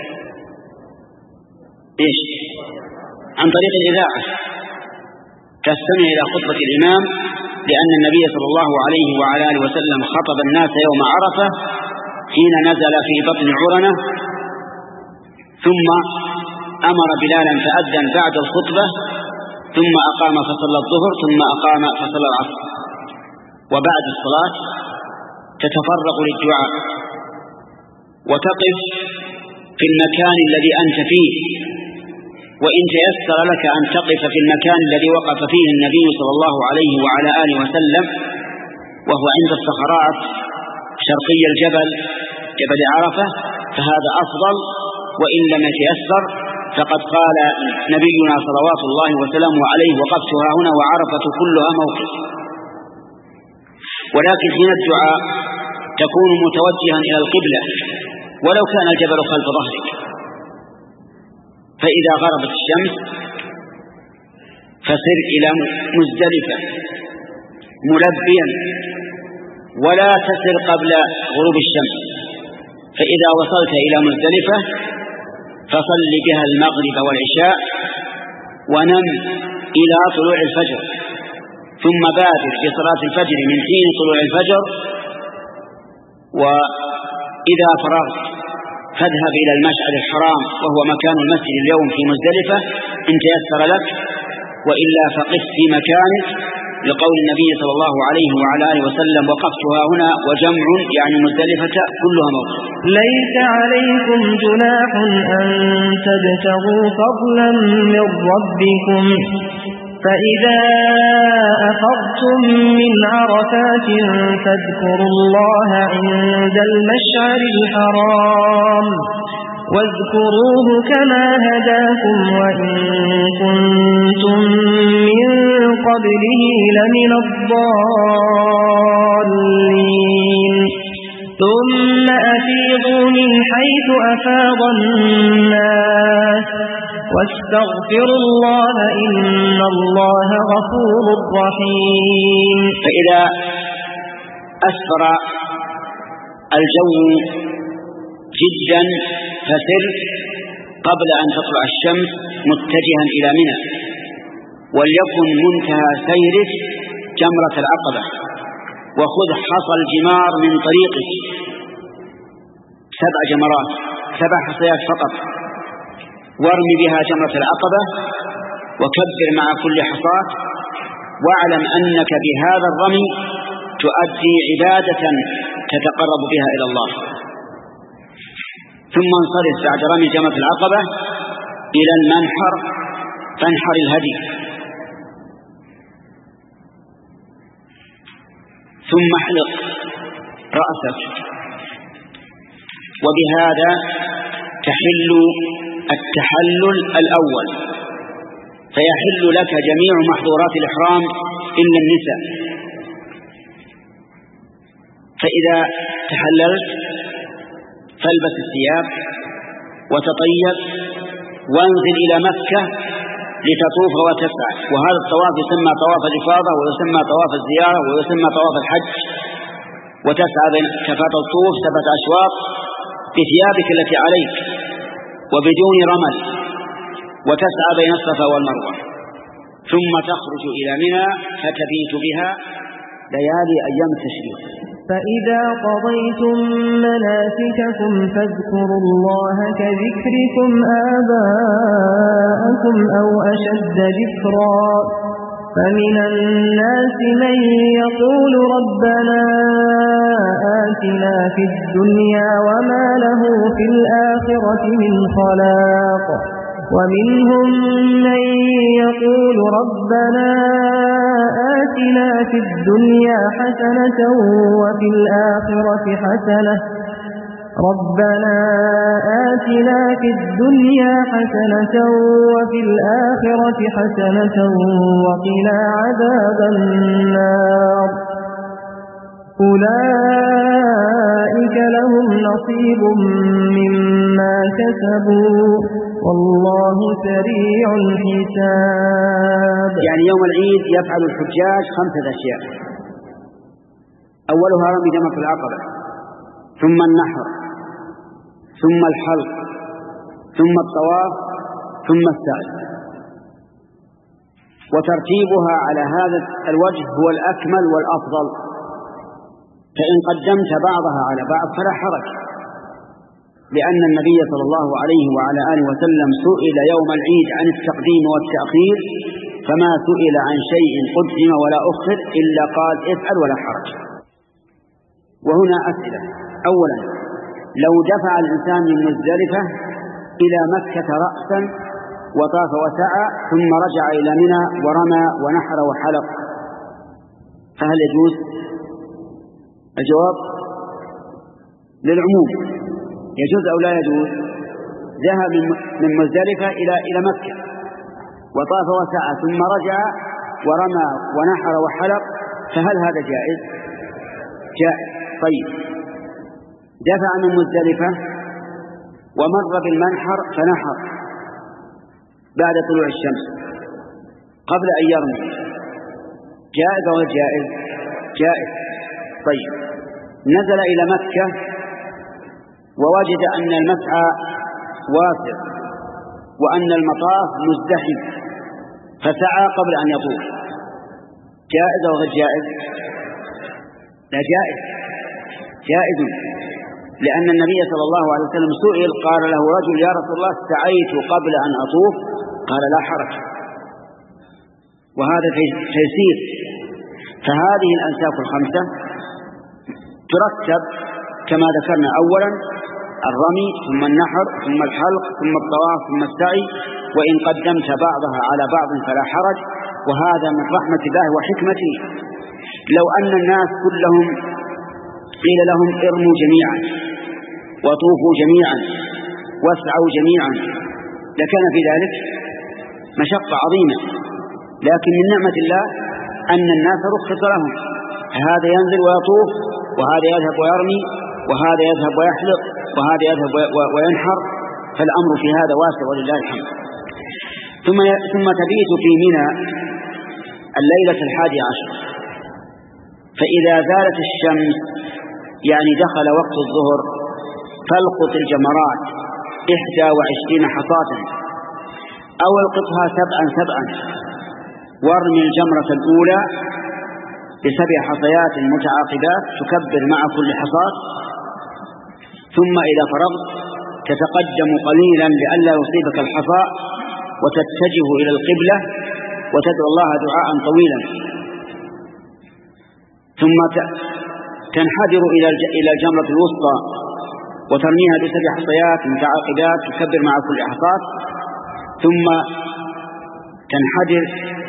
عن طريق الإذاعة تستمع إلى خطبة الإمام، لأن النبي صلى الله عليه وعلى آله وسلم خطب الناس يوم عرفة حين نزل في بطن عرنة، ثم أمر بلالا فأذن بعد الخطبة، ثم أقام فصلى الظهر، ثم أقام فصلى العصر. وبعد الصلاة تتفرغ للدعاء وتقف في المكان الذي أنت فيه، وإن تيسر لك أن تقف في المكان الذي وقف فيه النبي صلى الله عليه وعلى آله وسلم وهو عند الصخرات شرقي الجبل جبل عرفة فهذا أفضل. وإن لم يتيسر فقد قال نبينا صلوات الله وسلامه عليه: وقفتها هنا وعرفة كلها موقف. ولكن حين الدعاء تكون متوجها إلى القبلة ولو كان الجبل خلف ظهرك. فإذا غربت الشمس فسر إلى مزدلفة ملبيا، ولا تسر قبل غروب الشمس. فإذا وصلت إلى مزدلفة فصل بها المغرب والعشاء ونم إلى طلوع الفجر، ثم بادر بصلاة الفجر من حين طلوع الفجر. وإذا فرغت فاذهب إلى المشعر الحرام وهو مكان المسجد اليوم في مزدلفة إن تيسر لك، وإلا فقف في مكانك لقول النبي صلى الله عليه وعلى آله وسلم: وقفتها هنا وجمع يعني مزدلفة كلها موقف. ليس عليكم جناح أن تبتغوا فضلا من ربكم، فإذا أفضتم من عرفات فاذكروا الله عند المشعر الحرام واذكروه كما هداكم وإن كنتم من قبله لمن الضالين. ثم أفيضوا من حيث أفاض الناس واستغفروا الله إن الله غفور رحيم. فإذا أسفر الجو جدا فسر قبل أن تطلع الشمس متجها إلى منى، وليكن منتهى سيرك جمرة العقبة، وخذ حصى الجمار من طريقك 7 جمرات 7 حصيات فقط، وارمي بها جمرة العقبة وكبر مع كل حصاة، واعلم أنك بهذا الرمي تؤدي عبادة تتقرب بها إلى الله. ثم انصرف بعد رمي جمرة العقبة إلى المنحر فانحر الهدي، ثم احلق رأسك، وبهذا تحل التحلل الأول، فيحل لك جميع محظورات الإحرام إلا النساء. فإذا تحللت فالبس الثياب وتطيب وانزل إلى مكة لتطوف وتسعى. وهذا الطواف يسمى طواف الإفاضة، ويسمى طواف الزيارة، ويسمى طواف الحج. وتسعى كما تطوف 7 أشواط بثيابك التي عليك وبدون رمل، وتسعى بين الصفا والمروة، ثم تخرج إلى منى فتبيت بها ليالي أيام التشريق. فإذا قضيتم مناسككم فاذكروا الله كذكركم آباءكم أو أشد ذكرا. فمن الناس من يقول ربنا آتنا في الدنيا وما له في الآخرة من خلاق، ومنهم من يقول ربنا آتنا في الدنيا حسنة وفي الآخرة حسنة ربنا آتنا في الدنيا حسنة وفي الآخرة حسنة وقنا عذاب النار. أولئك لهم نصيب مما كسبوا والله سريع الحساب. يعني يوم العيد يفعل الحجاج 5 أشياء: أولها رمي جمرة العقبة، ثم النحر، ثم الحلق، ثم الطواف، ثم السعي. وترتيبها على هذا الوجه هو الأكمل والأفضل، فإن قدمت بعضها على بعض فلا حرج، لأن النبي صلى الله عليه وعلى آله وسلم سئل يوم العيد عن التقديم والتأخير، فما سئل عن شيء قدم ولا أخر إلا قال افعل ولا حرج. وهنا أسئلة: أولا، لو دفع الإنسان من مزدلفة إلى مكة رأسا وطاف وسعى ثم رجع إلى منى ورمى ونحر وحلق، فهل يجوز؟ الجواب للعموم: يجوز أو لا يجوز. ذهب من مزدلفة إلى مكة وطاف وسعى ثم رجع ورمى ونحر وحلق، فهل هذا جائز؟ جائز. طيب، دفع من مزدلفة ومر بالمنحر فنحر بعد طلوع الشمس قبل أن يرمي، جائز أو غير جائز؟ جائز. طيب، نزل إلى مكة ووجد أن المسعى واسع وأن المطاف مزدحم فسعى قبل أن يطوف، جائز أو غير جائز؟ لا، جائز، جائز، لأن النبي صلى الله عليه وسلم سئل قال له رجل: يا رسول الله سعيت قبل أن أطوف، قال: لا حرج. وهذا تيسير. فهذه الأنساك 5 ترتب كما ذكرنا: أولا الرمي، ثم النحر، ثم الحلق، ثم الطواف، ثم السعي، وإن قدمت بعضها على بعض فلا حرج. وهذا من رحمة الله وحكمته. لو أن الناس كلهم قيل لهم ارموا جميعا وطوفوا جميعا واسعوا جميعا لكان في ذلك مشقة عظيمة، لكن من نعمة الله أن الناس رخص لهم، هذا ينزل ويطوف، وهذا يذهب ويرمي، وهذا يذهب ويحلق، وهذا يذهب وينحر، فالأمر في هذا واسع ولله الحمد. ثم تبيت في منى الليلة 11، فإذا زالت الشمس يعني دخل وقت الظهر فالقط الجمرات 21 حصاة، أو القطها 7 وارمي الجمرة الأولى ب7 حصيات متعاقبات تكبر مع كل حصاة، ثم إذا فرغت تتقدم قليلا لئلا يصيبك الحصى وتتجه إلى القبلة وتدعو الله دعاء طويلا، ثم تنحدر إلى الجمرة الوسطى وترميها ب7 حصيات متعاقبات تكبر مع كل حصاة، ثم تنحدر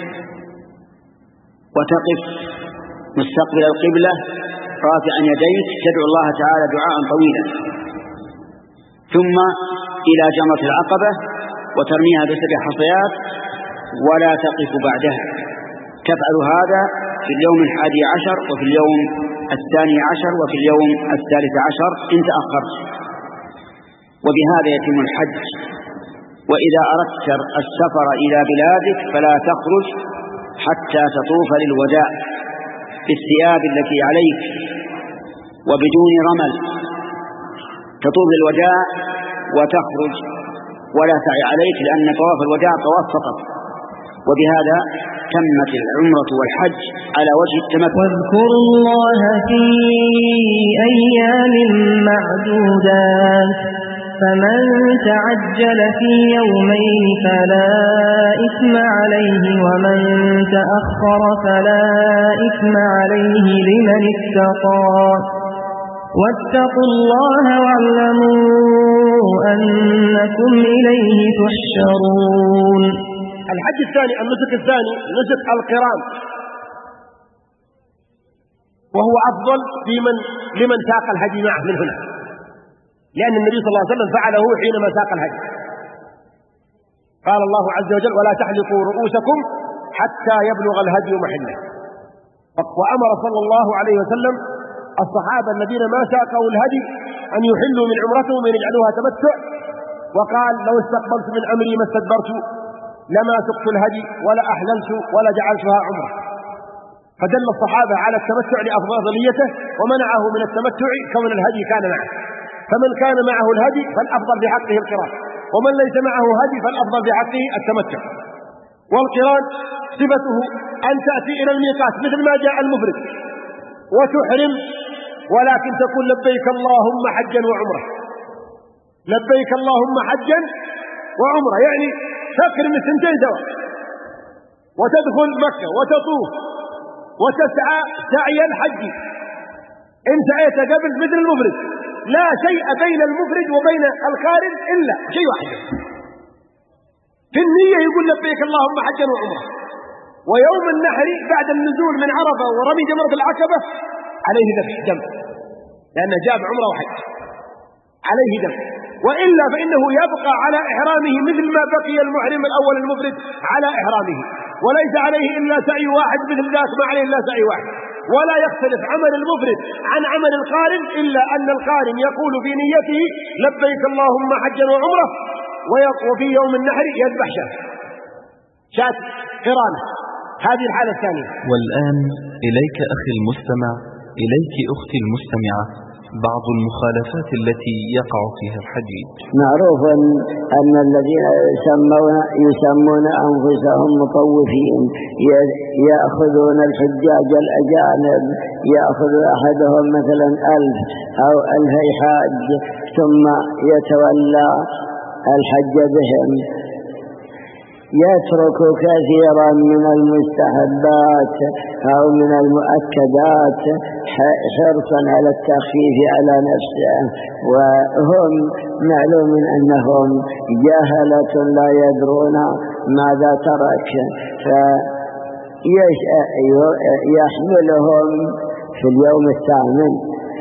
وتقف مستقبل القبلة رافعا يديك تدعو الله تعالى دعاء طويلا، ثم إلى جمرة العقبة وترميها ب7 حصيات ولا تقف بعدها. تفعل هذا في اليوم 11 وفي اليوم 12 وفي اليوم 13 إن تأخرت. وبهذا يتم الحج وإذا أردت السفر إلى بلادك فلا تخرج حتى تطوف للوداع بالثياب التي عليك وبدون رمل، تطوف للوداع وتخرج ولا سعي عليك، لأن طواف الوداع طواف فقط. وبهذا تمت العمرة والحج على وجه التمتع. واذكروا الله في أيام معدودات، فمن تعجل في يومين فلا إثم عليه، ومن تأخر فلا إثم عليه لمن اتقى. واتقوا الله واعلموا أنكم إليه تحشرون. الحج الثاني، النسك الثاني نسك القران، وهو أفضل لمن ساق الهدي معه من هنا، لأن النبي صلى الله عليه وسلم فعله حينما ساق الهدي. قال الله عز وجل: ولا تحلقوا رؤوسكم حتى يبلغ الهدي محله. وأمر صلى الله عليه وسلم الصحابة الذين ما ساقوا الهدي أن يحلوا من عمرتهم وأن يجعلوها تمتع، وقال: لو استقبلت من أمري ما استدبرت لما سقت الهدي ولا أحللت ولا جعلتها عمرة. فدل الصحابة على التمتع لأفضليته، ومنعه من التمتع كون الهدي كان معه. فمن كان معه الهدي فالأفضل بحقه القران، ومن ليس معه هدي فالأفضل بحقه التمتع. والقران صفته أن تأتي إلى الميقات مثل ما جاء المفرد وتحرم، ولكن تقول لبيك اللهم حجا وعمرة، لبيك اللهم حجا وعمرة، يعني تقرن الثنتين سوا، وتدخل مكة وتطوف وتسعى سعي الحج. إن سعيت قبل مثل المفرد، لا شيء بين المفرد وبين القارن إلا شيء واحد، في النية يقول لبيك اللهم حجا وعمرة. ويوم النحر بعد النزول من عرفة ورمي جمرة العقبة عليه ذبح دم، لأنه جاب عمرة وحج عليه دم، وإلا فإنه يبقى على إحرامه مثل ما بقي المحرم الأول المفرد على إحرامه، وليس عليه إلا سعي واحد مثل ذاك، ما عليه إلا سعي واحد. ولا يختلف عمل المفرد عن عمل القارن، إلا أن القارن يقول في نيته لبيك اللهم حجا وعمرة، وفي يوم النحر يذبح شاة قرانة. هذه الحالة الثانية. والآن إليك أخي المستمع، إليك أختي المستمعة، بعض المخالفات التي يقع فيها الحجيج. معروف أن الذين يسمون أنفسهم مطوفين يأخذون الحجاج الأجانب، يأخذ أحدهم مثلا 1000 أو 2000 حاج ثم يتولى الحج بهم، يترك كثيرا من المستحبات أو من المؤكدات حرصا على التخفيف على نفسه، وهم معلوم أنهم جهلة لا يدرون ماذا ترك، فيحملهم في اليوم الثامن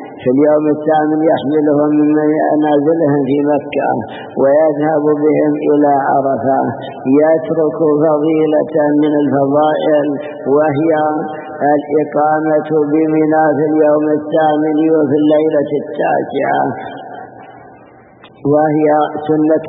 يحملهم من منازلهم في مكة ويذهب بهم إلى عرفة، يترك فضيلة من الفضائل وهي الإقامة بمنى في اليوم الثامن وفي الليلة التاسعة، وهي سنة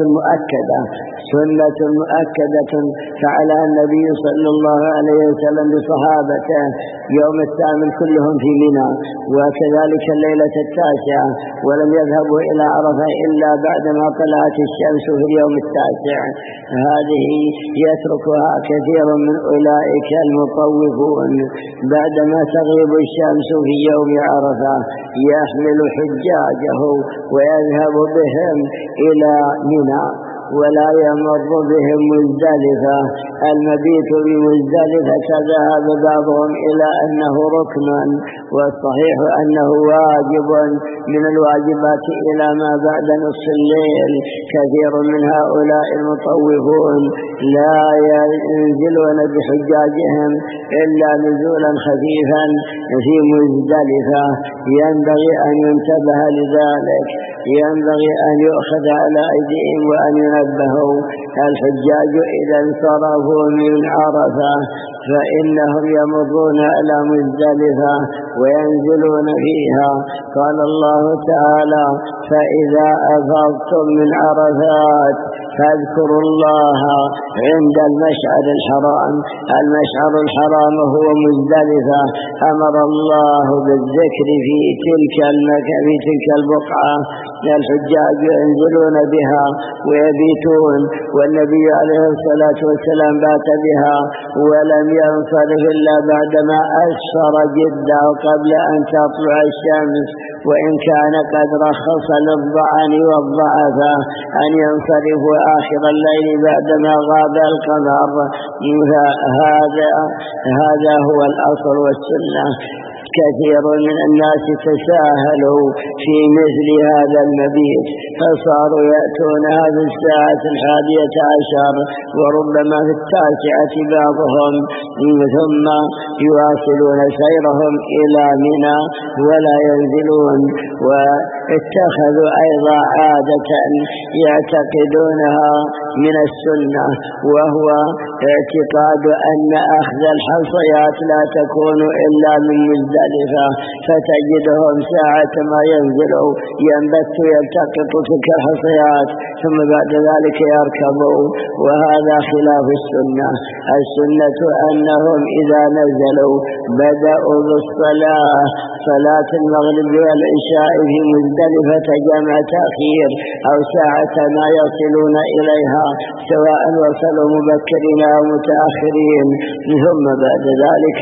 مؤكدة فعل النبي صلى الله عليه وسلم بصحابته يوم الثامن كلهم في منى، وكذلك الليلة التاسعة، ولم يذهبوا إلى عرفة إلا بعدما طلعت الشمس في اليوم التاسع. هذه يتركها كثير من أولئك المطوفون بعدما تغيب الشمس في يوم عرفة، يحمل حجاجه ويذهب بهم إلى منى ولا يمر بهم مزدلفة. المبيت بمزدلفة ذهب بعضهم إلى أنه ركن، والصحيح أنه واجب من الواجبات إلى ما بعد نصف الليل. كثير من هؤلاء المطوفون لا ينزلون بحجاجهم إلا نزولا خفيفا في مزدلفة، ينبغي أن ينتبه لذلك، ينبغي أن يؤخذ على أيديهم وأن ينبهوا الحجاج إذا انصرفوا من عرفة فإنهم يمرون على مزدلفة وينزلون فيها. قال الله تعالى: فإذا أفضتم من عرفات فاذكروا الله عند المشعر الحرام. المشعر الحرام هو مزدلفة، أمر الله بالذكر في تلك البقعة. الحجاج ينزلون بها ويبيتون، والنبي عليه الصلاة والسلام بات بها ولم ينصرف إلا بعدما أسفر جدا قبل أن تطلع الشمس، وإن كان قد رخص للظعن والضعفاء أن ينصرفوا آخر الليل بعدما غاب القمر. هذا هو الأصل والسنة. كثير من الناس تساهلوا في مثل هذا المبيت، فصاروا يأتونها في الساعة 11 وربما في 9 بعضهم، ثم يواصلون سيرهم إلى منى ولا ينزلون. واتخذوا أيضا عادة يعتقدونها من السنة، وهو اعتقاد أن أخذ الحصيات لا تكون إلا من مزدلفة، فتجدهم ساعة ما ينزلوا ينبت يلتقط تلك الحصيات ثم بعد ذلك يركبوا، وهذا خلاف السنة. السنة أنهم إذا نزلوا بدأوا بالصلاة، صلاة المغرب والعشاء في مزدلفة جمع تأخير أو ساعة ما يصلون إليها، سواء وصلوا مبكرين أو متأخرين، ثم بعد ذلك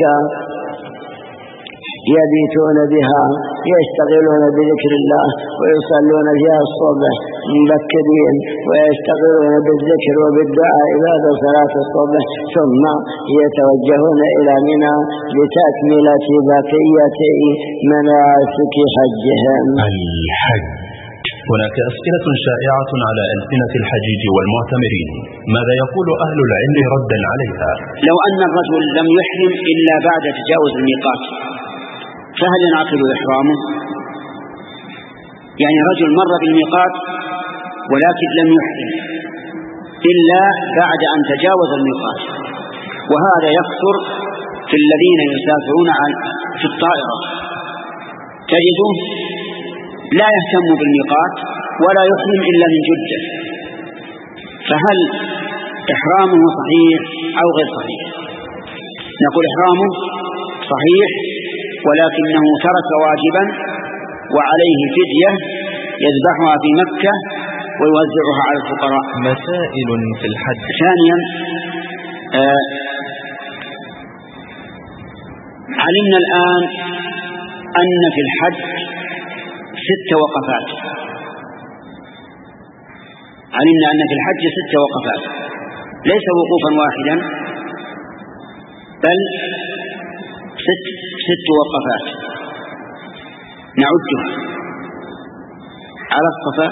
يبيتون بها يشتغلون بذكر الله ويصلون فيها الصبح مبكرين ويشتغلون بالذكر وبالدعاء بعد صلاة الصبح، ثم يتوجهون إلى منى لتكملة بقية مناسك حجهم. الحج. هناك أسئلة شائعة على ألسنة الحجيج والمعتمرين، ماذا يقول أهل العلم ردا عليها؟ لو أن الرجل لم يحرم إلا بعد تجاوز الميقات فهل ينعقد إحرامه؟ يعني رجل مر بالميقات ولكن لم يحرم إلا بعد أن تجاوز الميقات، وهذا يكثر في الذين يسافرون في الطائرة، تجده لا يهتم بالميقات ولا يحرم إلا من جدة، فهل إحرامه صحيح أو غير صحيح؟ نقول إحرامه صحيح، ولكنه ترك واجبا وعليه فدية يذبحها في مكة ويوزعها على الفقراء. مسائل في الحج. ثانيا، علمنا الآن أن في الحج 6 وقفات. علمنا أن في الحج 6 وقفات، ليس وقوفا واحدا بل 6 وقفات نعدها على الصفا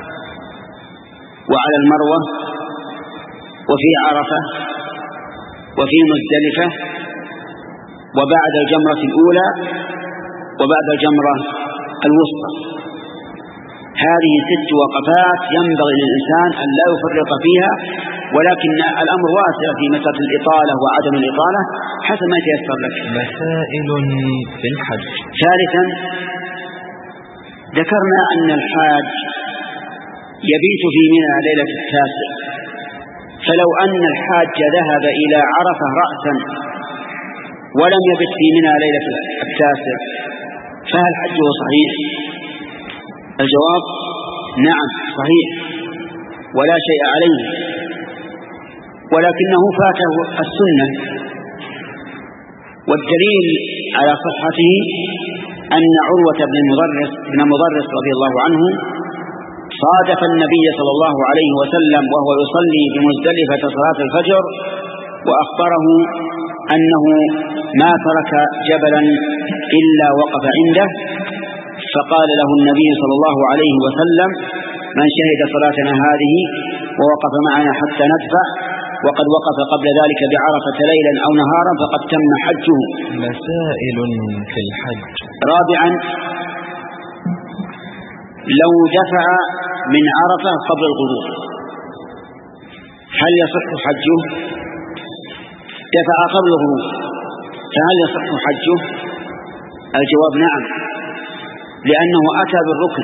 وعلى المروة وفي عرفة وفي مزدلفة وبعد الجمرة الأولى وبعد الجمرة الوسطى. هذه 6 وقفات ينبغي للإنسان أن لا يفرط فيها، ولكن الأمر واسع في مسألة الإطالة وعدم الإطالة حسب ما يتيسر لك. مسائل في الحج. ثالثا، ذكرنا أن الحاج يبيت في منى ليلة 9، فلو أن الحاج ذهب إلى عرفة رأسا ولم يبت في منى ليلة 9 فهل حجه صحيح؟ الجواب نعم صحيح ولا شيء عليه، ولكنه فاته السنة. والدليل على صحته أن عروة بن مضرس رضي الله عنه صادف النبي صلى الله عليه وسلم وهو يصلي بمزدلفة صلاة الفجر، وأخبره أنه ما ترك جبلا إلا وقف عنده، فقال له النبي صلى الله عليه وسلم: من شهد صلاتنا هذه ووقف معنا حتى ندفع وقد وقف قبل ذلك بعرفة ليلا أو نهارا فقد تم حجه. مسائل في الحج. رابعا، لو دفع من عرفة قبل الغروب هل يصح حجه؟ دفع قبله فهل يصح حجه؟ الجواب نعم، لأنه أتى بالركن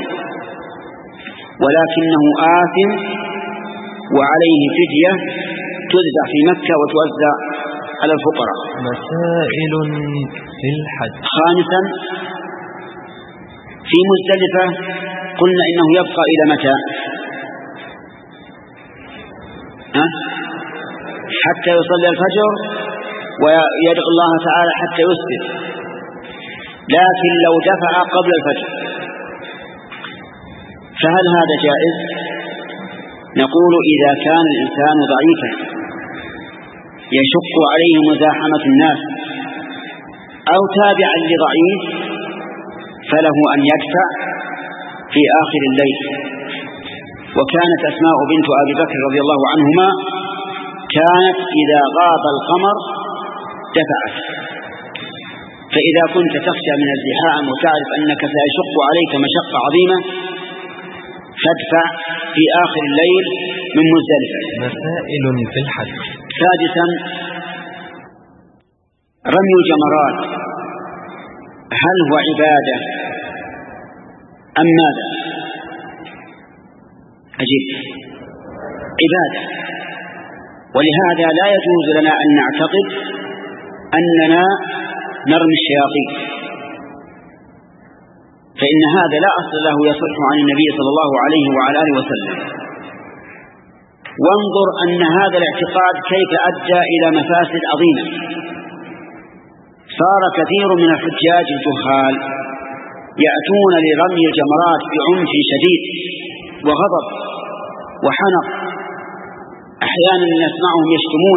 ولكنه آثم وعليه فدية تذبح في مكة وتوزع على الفقراء. مسائل في الحج. خامسا، في مزدلفة قلنا إنه يبقى إلى متى؟ حتى يصلي الفجر ويدعو الله تعالى حتى يسبح، لكن لو دفع قبل الفجر فهل هذا جائز؟ نقول إذا كان الإنسان ضعيفا يشق عليه مزاحمة الناس أو تابعا لضعيف فله أن يدفع في آخر الليل. وكانت أسماء بنت أبي بكر رضي الله عنهما كانت إذا غاب القمر دفعت. فإذا كنت تخشى من الزحام وتعرف أنك سيشق عليك مشقة عظيمة فادفع في آخر الليل من مزدلفة. مسائل في الحج. سادسا، رمي الجمرات هل هو عبادة أم ماذا؟ أجيب، عبادة، ولهذا لا يجوز لنا أن نعتقد أننا نرمي الشياطين، فإن هذا لا أصل له يصح عن النبي صلى الله عليه وعلى آله وسلم. وانظر أن هذا الاعتقاد كيف أدى إلى مفاسد عظيمة. صار كثير من الحجاج الجهال يأتون لرمي الجمرات بعنف شديد وغضب وحنق، أحيانا نسمعهم يشتمون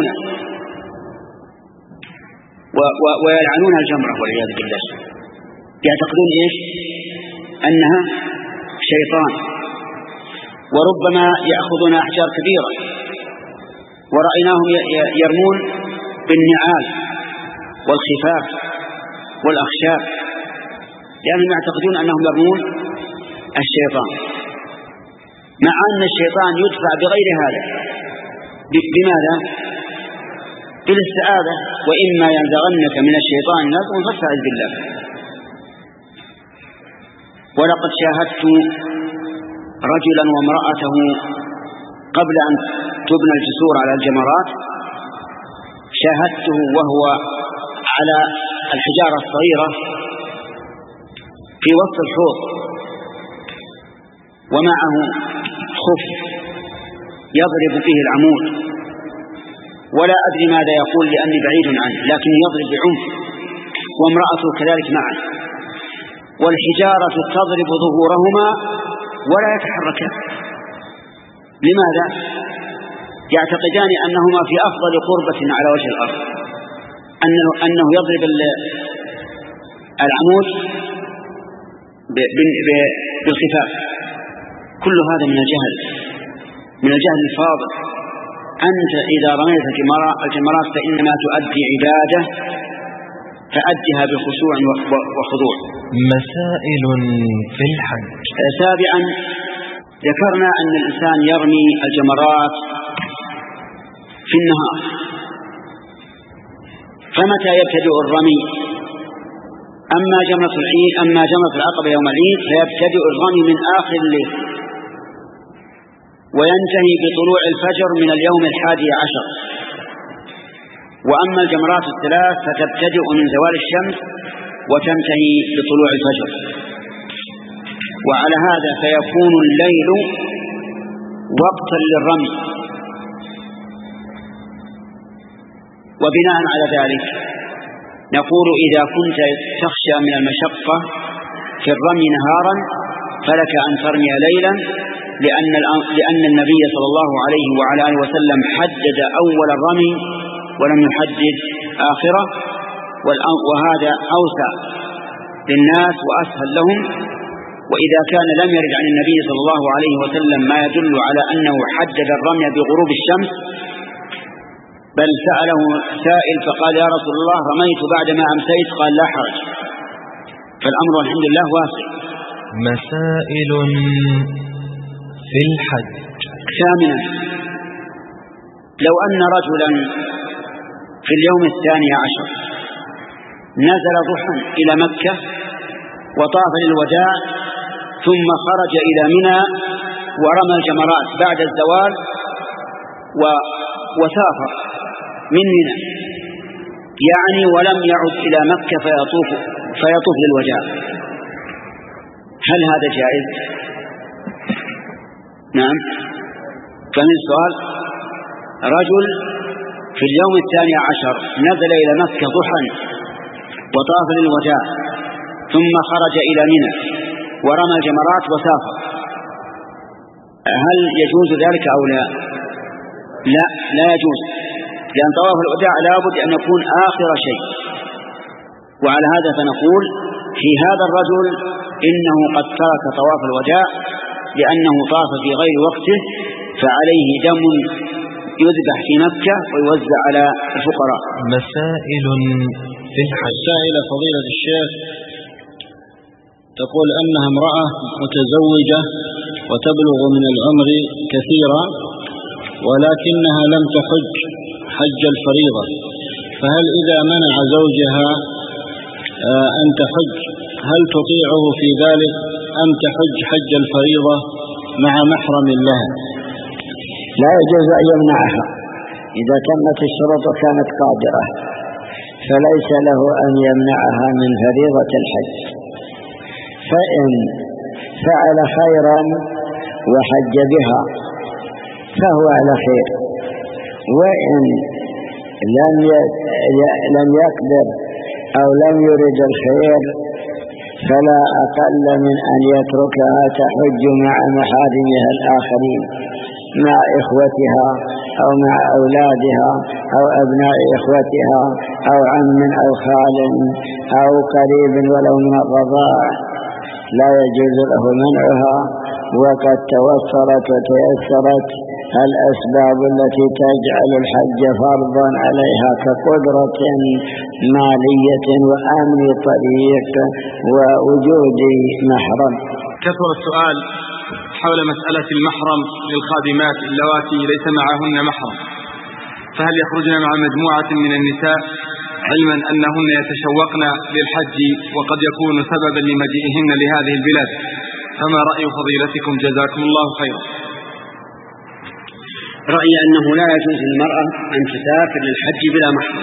ويلعنون الجمرة والعياذ بالله، يعتقدون إيش؟ أنها شيطان. وربما يأخذون أحجار كبيرة، ورأيناهم يرمون بالنعال والخفاف والأخشاب، لأنهم يعتقدون أنهم يرمون الشيطان، مع أن الشيطان يدفع بغير هذا. بماذا؟ بالاستعاذة، وإما ينزغنك من الشيطان نزغ فاستعذ بالله. ولقد شاهدت رجلا وامرأته قبل أن تبنى الجسور على الجمرات، شاهدته وهو على الحجارة الصغيرة في وسط الحوض ومعه خف يضرب فيه العمود، ولا أدري ماذا يقول لأني بعيد عنه، لكن يضرب بعنف، وامرأته كذلك معه، والحجارة تضرب ظهورهما ولا يتحركان. لماذا؟ يعتقدان أنهما في أفضل قربة على وجه الأرض، أنه يضرب العمود بالخفاف. كل هذا من الجهل الفاضح. أنت إذا رميت الجمرات فإنما تؤدي عبادة، فأدها بخشوع وخضوع. مسائل في الحج. سابعا، ذكرنا أن الإنسان يرمي الجمرات في النهار، فمتى يبتدئ الرمي؟ أما جمرة العقبة يوم العيد فيبتدئ الرمي من آخر الليل وينتهي بطلوع الفجر من اليوم 11. وأما الجمرات الثلاث فتبتدئ من زوال الشمس وتنتهي بطلوع الفجر. وعلى هذا فيكون الليل وقتا للرمي. وبناء على ذلك نقول إذا كنت تخشى من المشقة في الرمي نهارا فلك أن ترمي ليلا، لأن النبي صلى الله عليه وعلى آله وسلم حدد أول الرمي ولم يحدد آخره، وهذا أوسع للناس وأسهل لهم. وإذا كان لم يرد عن النبي صلى الله عليه وسلم ما يدل على أنه حدد الرمي بغروب الشمس، بل سأله سائل فقال يا رسول الله رميت بعدما أمسيت، قال لا حرج. فالأمر الحمد لله واسع. مسائل في الحج. ثامنا، لو أن رجلا في اليوم 12 نزل ضحى إلى مكة وطاف للوداع ثم خرج إلى منى ورمى الجمرات بعد الزوال وسافر من منى، يعني ولم يعد إلى مكة فيطوف للوداع، هل هذا جائز؟ نعم. فمن السؤال، رجل في اليوم 12 نزل إلى مكة ضحى وطاف للوداع ثم خرج إلى منى ورمى الجمرات وسافر، هل يجوز ذلك أو لا؟ لا يجوز، لأن طواف الوداع لابد أن يكون آخر شيء. وعلى هذا فنقول في هذا الرجل إنه قد ترك طواف الوداع لأنه طاف في غير وقته، فعليه دم يذبح في مكة ويوزع على الفقراء. مسائل في الحج. سائلة فضيلة الشيخ تقول أنها امرأة متزوجة وتبلغ من العمر كثيرا ولكنها لم تحج حج الفريضة، فهل إذا منع زوجها أن تحج هل تطيعه في ذلك أم تحج حج الفريضة مع محرم لها؟ لا يجوز أن يمنعها إذا تمت الشروط وكانت قادرة، فليس له أن يمنعها من فريضة الحج، فإن فعل خيرا وحج بها فهو على خير، وإن لم يقدر أو لم يرد الخير فلا أقل من أن يتركها تحج مع محارمها الآخرين، مع إخوتها أو مع أولادها أو أبناء إخوتها أو عم أو خال أو قريب ولو من الرضاع، لا يجوز له منعها، وقد توفرت وتيسرت الأسباب التي تجعل الحج فرضا عليها كقدرة مالية وأمن طريق ووجود محرم. كثر السؤال حول مسألة المحرم للخادمات اللواتي ليس معهن محرم، فهل يخرجن مع مجموعة من النساء علما أنهن يتشوقن للحج وقد يكون سببا لمجيئهن لهذه البلاد؟ فما رأي فضيلتكم جزاكم الله خيرا؟ رأيي أنه لا يجوز للمرأة أن تسافر للحج بلا محرم،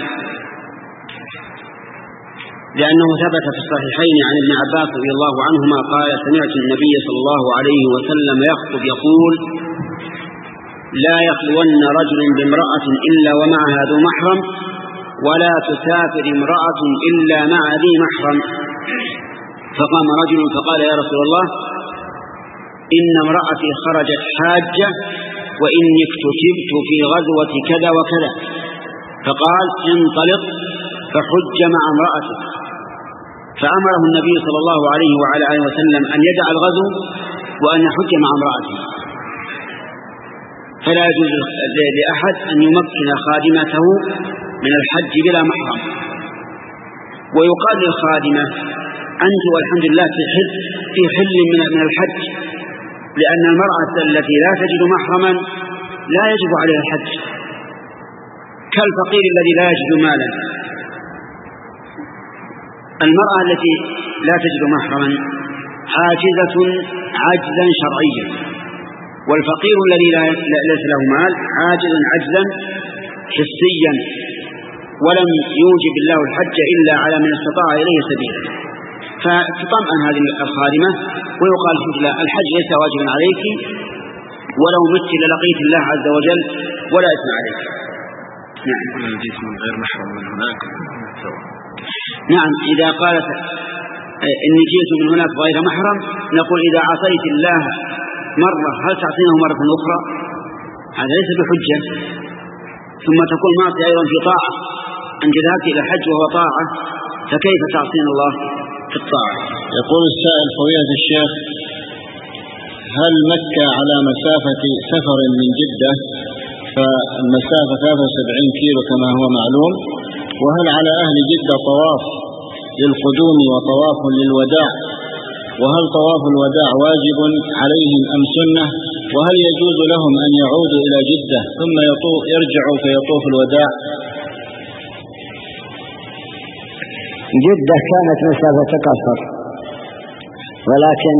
لأنه ثبت في الصحيحين عن ابن عباس رضي الله عنهما قال: سمعت النبي صلى الله عليه وسلم يخطب يقول: لا يخلون رجل بامرأة إلا ومعها ذو محرم، ولا تسافر امرأة إلا مع ذي محرم. فقام رجل فقال: يا رسول الله، إن امرأتي خرجت حاجة وإني اكتتبت في غزوة كذا وكذا. فقال: انطلق فحج مع امرأتك. فأمره النبي صلى الله عليه وعلى آله وسلم أن يدع الغزو وأن يحج مع امرأته. فلا يجوز لأحد أن يمكن خادمته من الحج بلا محرم. ويقال للخادمة: أنت والحمد لله في حل من الحج، لأن المرأة التي لا تجد محرما لا يجب عليها الحج، كالفقير الذي لا يجد مالا. المرأة التي لا تجد محرما عاجزة عجزا شرعيا، والفقير الذي ليس له مال عاجز عجزا حسيا، ولم يوجب الله الحج إلا على من استطاع إليه سبيلا. فتطمئن هذه الخادمة ويقال: الحج ليس واجبا عليك، ولو مت للقيت الله عز وجل ولا إثم عليك. نعم. من غير محرم من هناك. نعم، إذا قالت إني جئت من هناك غير محرم، نقول: إذا عصيت الله مرة هل تعصينه مرة أخرى؟ هذا ليس بحجة. ثم تكون معصية أيضا في طاعة، أنت ذهبت إلى الحج وهو طاعة، فكيف تعصين الله في الطاعة؟ يقول السائل: فضيلة الشيخ، هل مكة على مسافة سفر من جدة، فالمسافة 73 كيلو كما هو معلوم، وهل على أهل جدة طواف للقدوم وطواف للوداع، وهل طواف الوداع واجب عليهم أم سنة، وهل يجوز لهم أن يعودوا إلى جدة ثم يرجعوا فيطوف الوداع؟ جدة كانت مسافة قصر، ولكن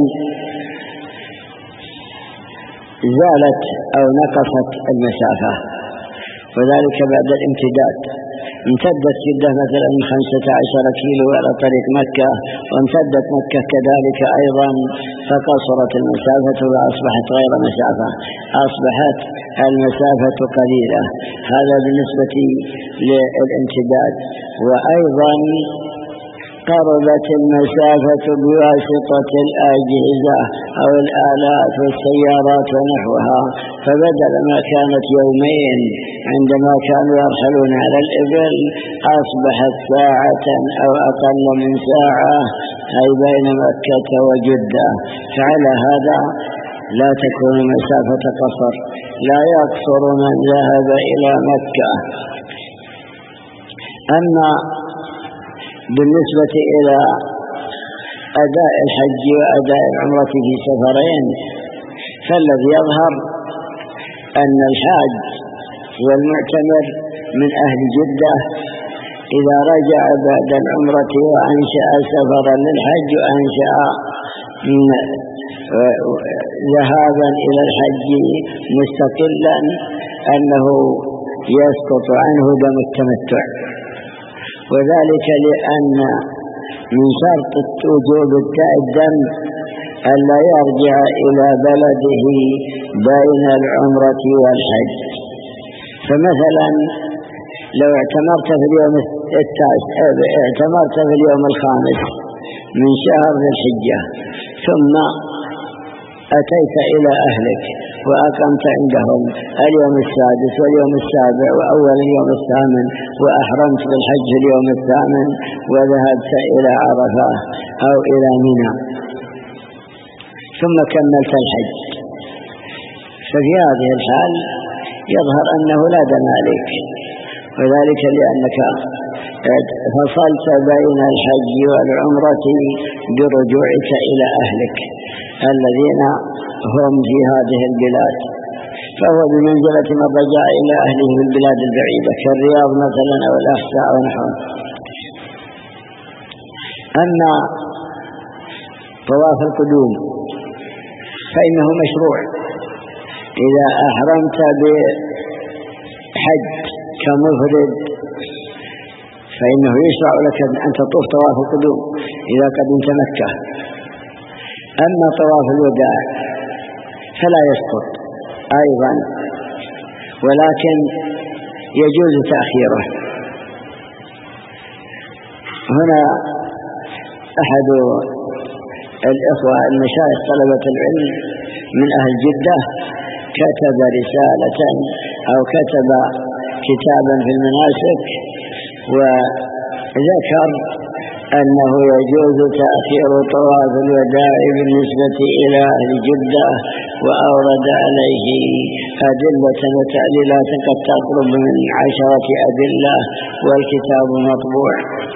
زالت أو نقصت المسافة، وذلك بعد الامتداد. امتدت جدة مثلا 15 كيلو على طريق مكة، وامتدت مكة كذلك أيضا، فقصرت المسافة وأصبحت غير مسافة، أصبحت المسافة قليلة. هذا بالنسبة للامتداد. وأيضا قربت المسافة بواسطة الأجهزة أو الآلات والسيارات ونحوها، فبدل ما كانت يومين عندما كانوا يرحلون على الإبل أصبحت ساعة أو أقل من ساعة، أي بين مكة وجدة. فعلى هذا لا تكون مسافة قصر، لا يقصر من ذهب إلى مكة. أما بالنسبة إلى أداء الحج وأداء العمرة في سفرين، فالذي يظهر أن الحاج والمعتمر من أهل جدة إذا رجع بعد العمرة وأنشأ سفرا للحج وأنشأ ذهابا إلى الحج مستقلا أنه يسقط عنه دم التمتع، وذلك لأن من شرط وجوب الدم ألا يرجع إلى بلده بين العمرة والحج. فمثلا لو اعتمرت في اليوم اعتمرت في اليوم 5 من شهر ذي الحجة، ثم أتيت إلى أهلك وأقمت عندهم اليوم 6 واليوم 7 وأول اليوم 8، وأحرمت بالحج اليوم 8 وذهبت إلى عرفة أو إلى منى ثم كملت الحج، ففي هذه الحال يظهر أنه لا دم عليك، وذلك لأنك فصلت بين الحج والعمرة برجوعك إلى أهلك الذين هم في هذه البلاد، فهو بمنزلة من رجع إلى أهله في البلاد البعيدة كالرياض مثلا أو الأحساء أو نحوه. أما طواف القدوم فإنه مشروع إذا أحرمت بحج كمفرد، فإنه يشرع لك أن تطوف طواف القدوم إذا قدمت مكة. أما طواف الوداع فلا يسقط أيضا، ولكن يجوز تأخيره. هنا أحد الإخوة المشايخ طلبة العلم من أهل جدة كتب رسالة أو كتب كتابا في المناسك، وذكر أنه يجوز تأخير طواف الوداع بالنسبة إلى أهل جدة، وأورد عليه أدلة وتعليلات قد تقرب من 10 أدلة، والكتاب مطبوع.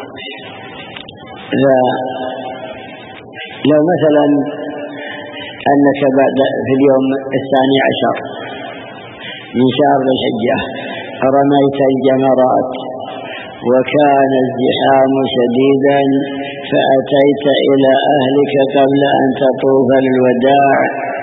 لو مثلا أنك في اليوم 12 من شهر الحجة رميت الجمرات وكان الزحام شديدا، فأتيت إلى أهلك قبل أن تطوف الوداع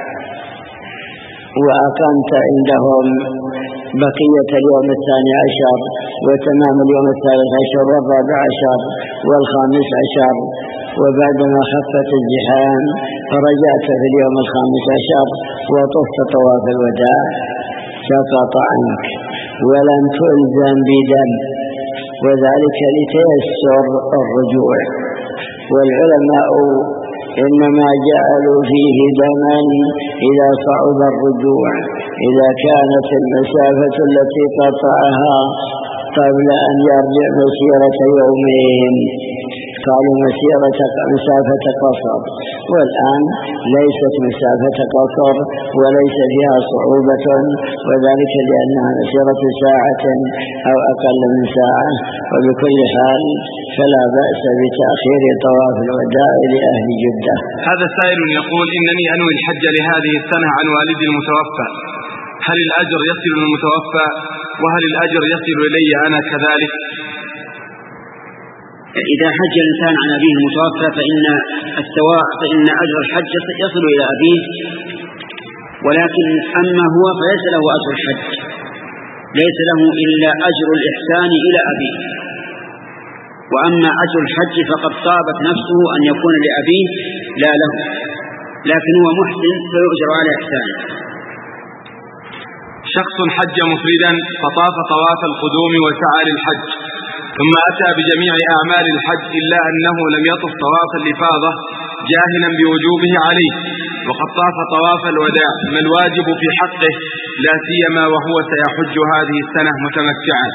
وأقمت عندهم بقية اليوم 12 وتمام اليوم 13 وال14 وال15، وبعدما خفت الزحام رجعت في اليوم 15 وطفت طواف الوداع، سقط عنك ولم تلزم بدم، وذلك لتيسر الرجوع. والعلماء إنما جعلوا فيه دما إذا صعب الرجوع، إذا كانت المسافة التي قطعها قبل أن يرجع مسيرة يومين يقال مسافة قصر، والآن ليست مسافة قصر وليس فيها صعوبة، وذلك لأنها مسيرة ساعة أو أقل من ساعة. وبكل حال فلا بأس بتأخير طواف الوداع لأهل جدة. هذا سائل يقول: إنني أنوي الحج لهذه السنة عن والدي المتوفى، هل الأجر يصل للمتوفى وهل الأجر يصل إلي أنا كذلك؟ إذا حج الإنسان عن أبيه المتوفى فإن أجر الحج يصل إلى أبيه، ولكن أما هو فليس له أجر الحج، ليس له إلا أجر الإحسان إلى أبيه. وأما أجر الحج فقد طابت نفسه أن يكون لأبيه لا له، لكن هو محسن فيؤجر على إحسانه. شخص حج مفردا فطاف طواف القدوم وسعى للحج، ثم أتى بجميع أعمال الحج إلا أنه لم يطف طواف الإفاضة جاهلا بوجوبه عليه، وقد طاف طواف الوداع، ما الواجب في حقه لا سيما وهو سيحج هذه السنة متمتعا؟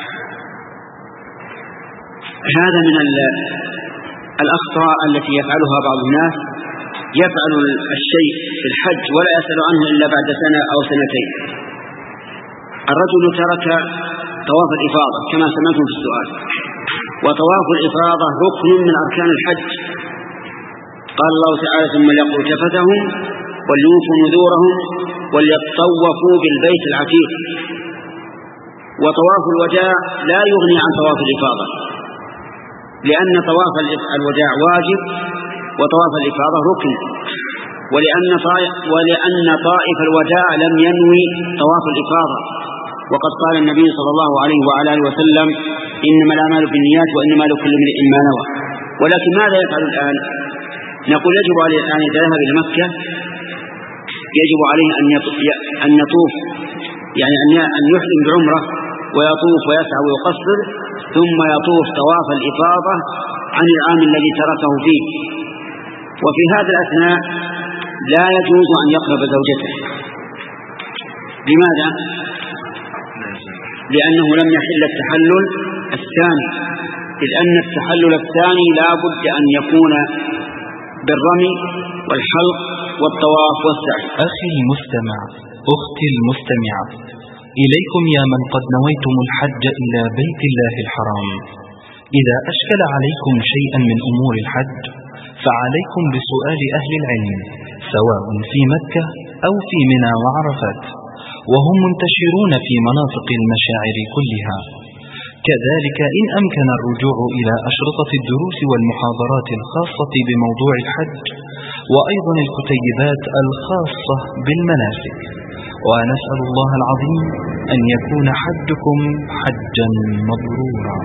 هذا من الأخطاء التي يفعلها بعض الناس، يفعل الشيء في الحج ولا يسأل عنه إلا بعد سنة أو سنتين. الرجل ترك طواف الإفاضة كما سمعتم في السؤال، وطواف الإفاضة ركن من أركان الحج. قال الله تعالى: ثم ليقضوا تفتهم وليوفوا نذورهم وليطوفوا بالبيت العتيق. وطواف الوداع لا يغني عن طواف الإفاضة، لأن طواف الوداع واجب وطواف الإفاضة ركن، ولأن طائف الوداع لم ينوي طواف الإفاضة. وقد قال النبي صلى الله عليه وعلى آله وسلم: إنما الأعمال بالنيات وإنما لكل امرئ ما نوى. ولكن ماذا يفعل الآن؟ نقول يجب عليه الآن إذا ذهب إلى مكة يجب عليه أن يطوف، يعني أن يحرم بعمرة ويطوف ويسعى ويقصر، ثم يطوف طواف الإفاضة عن العام الذي تركه فيه. وفي هذا الأثناء لا يجوز أن يقرب زوجته. لماذا؟ لأنه لم يحل التحلل الثاني، إذ أن التحلل الثاني لا بد أن يكون بالرمي والحلق والطواف والسعي. أخي المستمع، أختي المستمعة، إليكم يا من قد نويتم الحج إلى بيت الله الحرام، إذا أشكل عليكم شيئا من أمور الحج فعليكم بسؤال أهل العلم، سواء في مكة أو في منى وعرفات، وهم منتشرون في مناطق المشاعر كلها. كذلك إن أمكن الرجوع إلى أشرطة الدروس والمحاضرات الخاصة بموضوع الحج، وأيضا الكتيبات الخاصة بالمناسك. ونسأل الله العظيم أن يكون حجكم حجا مبرورا.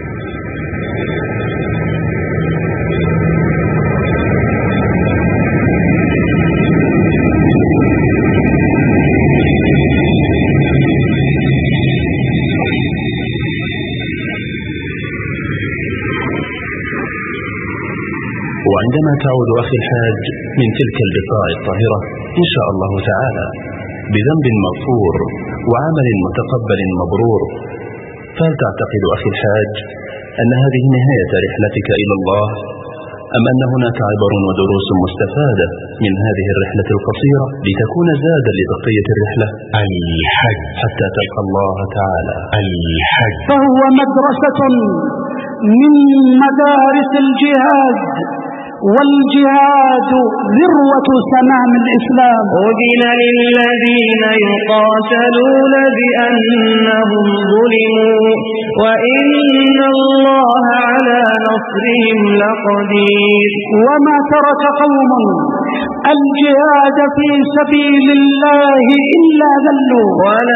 وعندما تعود أخي الحاج من تلك البقاع الطاهرة إن شاء الله تعالى بذنب مغفور وعمل متقبل مبرور، فهل تعتقد أخي الحاج أن هذه نهاية رحلتك إلى الله، أم أن هناك عبر ودروس مستفادة من هذه الرحلة القصيرة لتكون زادا لبقية الرحلة؟ الحج حتى تلقى الله تعالى. الحج فهو مدرسة من مدارس الجهاد، والجهاد ذروة سنام الإسلام. أذن للذين يقاتلون بأنهم ظلموا وإن الله على نصرهم لقدير. وما ترك قوم الجهاد في سبيل الله إلا ذلوا،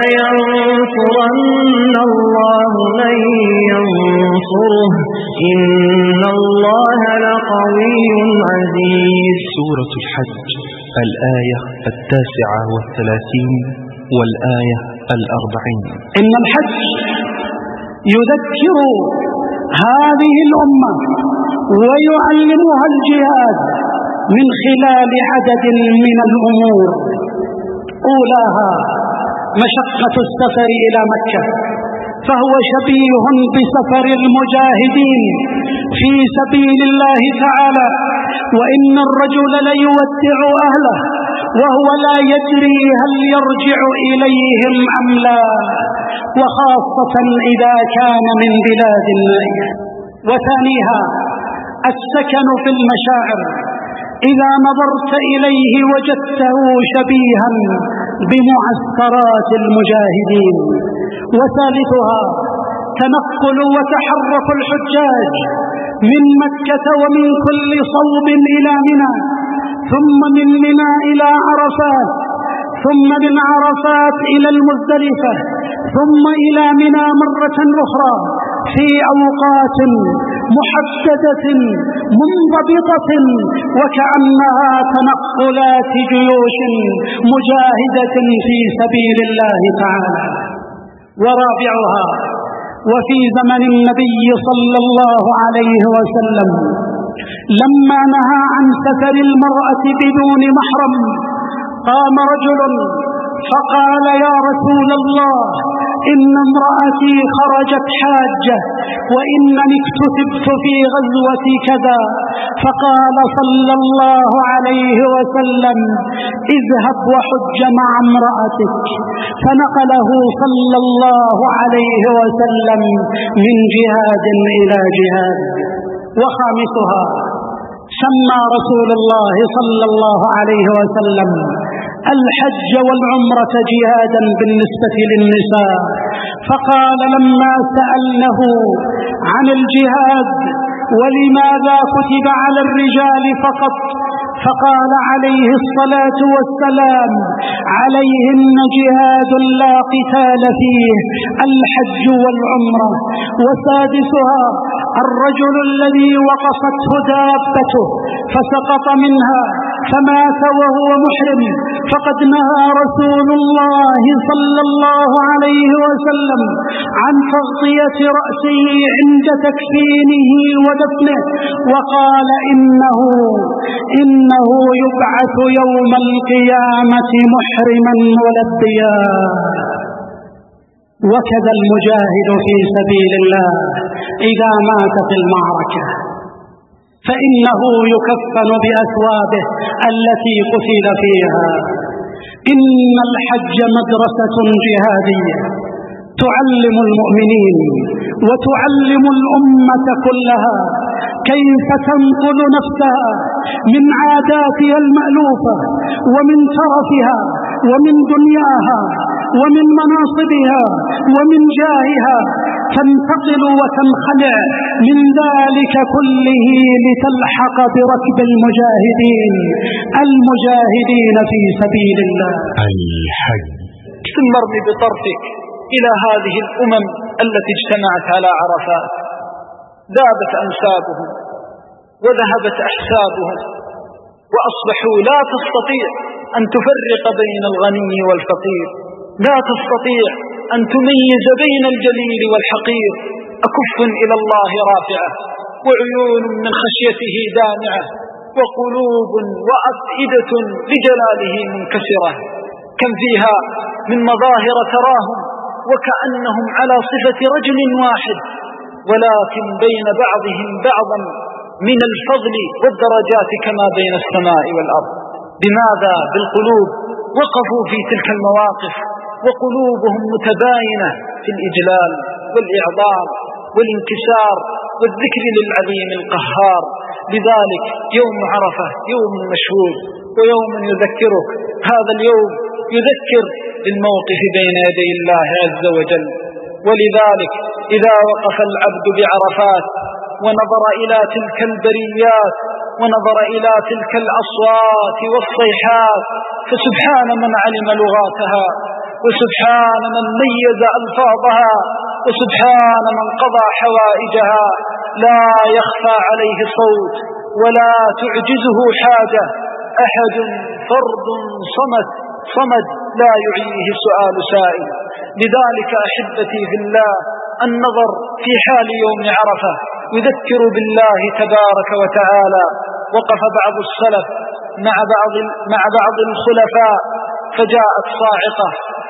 ولينصرن الله من ينصره إن الله لقوي عزيز. سورة الحج الآية 39 والآية 40. إن الحج يذكر هذه الأمة ويعلمها الجهاد من خلال عدد من الأمور، أولاها مشقة السفر إلى مكة، فهو شبيه بسفر المجاهدين في سبيل الله تعالى، وإن الرجل ليودع أهله وهو لا يدري هل يرجع إليهم أم لا، وخاصة إذا كان من بلاد النائية. وثانيها السكن في المشاعر، إذا نظرت إليه وجدته شبيها بمعسكرات المجاهدين. وثالثها تنقل وتحرك الحجاج من مكة ومن كل صوب إلى منى، ثم من منى إلى عرفات، ثم من عرفات إلى المزدلفة، ثم إلى منى مرة أخرى في أوقات محددة منضبطة، وكأنها تنقلات جيوش مجاهدة في سبيل الله تعالى. ورابعها وفي زمن النبي صلى الله عليه وسلم لما نهى عن سفر المرأة بدون محرم، قام رجل فقال: يا رسول الله، إن امرأتي خرجت حاجة وإنني اكتتبت في غزوة كذا. فقال صلى الله عليه وسلم: اذهب وحج مع امرأتك. فنقله صلى الله عليه وسلم من جهاد إلى جهاد. وخامسها سمى رسول الله صلى الله عليه وسلم الحج والعمرة جهادا بالنسبة للنساء، فقال لما سألنه عن الجهاد ولماذا كتب على الرجال فقط، فقال عليه الصلاة والسلام: عليهن جهاد لا قتال فيه، الحج والعمرة. وسادسها الرجل الذي وقفته دابته فسقط منها فمات وهو محرم، فقد نهى رسول الله صلى الله عليه وسلم عن تغطية رأسه عند تكفينه ودفنه، وقال: إنه يبعث يوم القيامة محرما ملبيا. وكذا المجاهد في سبيل الله إذا مات في المعركة فإنه يكفن بأثوابه التي قتل فيها. إن الحج مدرسة جهادية تعلم المؤمنين وتعلم الأمة كلها كيف تنقل نفسها من عاداتها المألوفة ومن ترفها ومن دنياها ومن مناصبها ومن جاهها، تنتقل وتنخلع من ذلك كله لتلحق بركب المجاهدين في سبيل الله. الحج. ثم ارمي بطرفك إلى هذه الأمم التي اجتمعت على عرفات، ذابت أنسابهم وذهبت أحسابهم، وأصبحوا لا تستطيع أن تفرق بين الغني والفقير، لا تستطيع أن تميز بين الجليل والحقير. أكف إلى الله رافعة، وعيون من خشيته دامعة، وقلوب وأفئدة لجلاله منكسرة. كم فيها من مظاهر تراهم وكأنهم على صفة رجل واحد، ولكن بين بعضهم بعضا من الفضل والدرجات كما بين السماء والأرض. بماذا؟ بالقلوب. وقفوا في تلك المواقف وقلوبهم متباينة في الإجلال والإعظام والانكسار والذكر للعليم القهار. لذلك يوم عرفة يوم مشهود ويوم يذكرك، هذا اليوم يذكر بالموقف بين يدي الله عز وجل. ولذلك إذا وقف العبد بعرفات ونظر إلى تلك البريات ونظر إلى تلك الأصوات والصيحات، فسبحان من علم لغاتها، وسبحان من ميز ألفاظها، وسبحان من قضى حوائجها. لا يخفى عليه صوت ولا تعجزه حاجة، أحد فرد صمد لا يعيه سؤال سائل. لذلك أحبتي في الله النظر في حال يوم عرفة يذكر بالله تبارك وتعالى. وقف بعض السلف مع بعض الخلفاء فجاءت صاعقة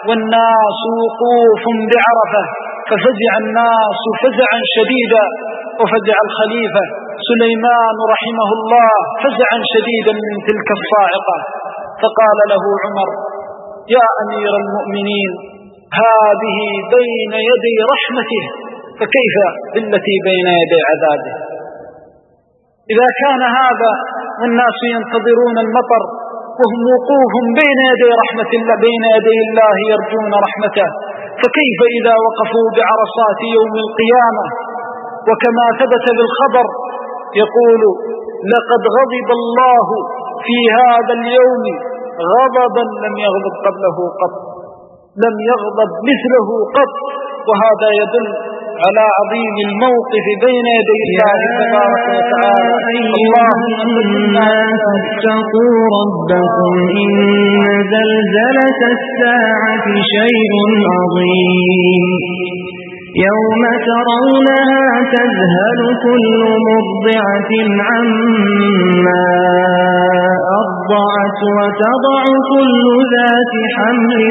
والناس وقوف بعرفة، ففزع الناس فزعا شديدا، وفزع الخليفة سليمان رحمه الله فزعا شديدا من تلك الصاعقة، فقال له عمر: يا أمير المؤمنين، هذه بين يدي رحمته، فكيف بالتي بين يدي عذابه؟ إذا كان هذا والناس ينتظرون المطر وهم وقوف بين يدي رحمة الله، بين يدي الله يرجون رحمته، فكيف إذا وقفوا بعرصات يوم القيامة؟ وكما ثبت بالخبر يقول: لقد غضب الله في هذا اليوم غضبا لم يغضب قبله قط، لم يغضب مثله قط. وهذا يدل على عظيم الموقف بين يدي الله تبارك وتعالى. اللهم الناس اتقوا ربكم إن زلزلة الساعة شيء عظيم يوم ترونها تذهل كل مرضعة عما أرضعت وتضع كل ذات حمل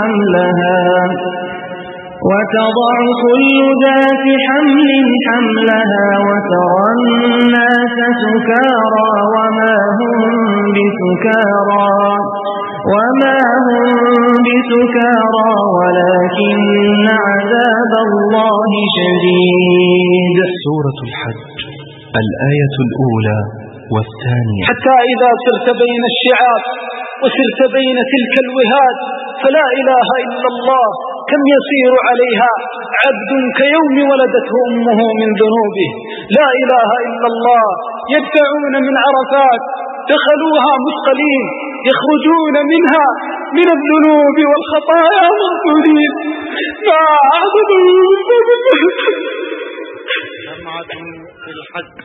حملها وترى الناس سكارى وما هم بسكارى ولكن عذاب الله شديد. سورة الحج الآية الأولى والثانية. حتى إذا سرت بين الشعاب وسرت بين تلك الوهاد فلا إله إلا الله كم يسير عليها عبد كيوم ولدته أمه من ذنوبه. لا إله إلا الله. يدفعون من عرفات دخلوها مثقلين، يخرجون منها من الذنوب والخطايا مغفورين. ما أعظمهم جمعة في الحج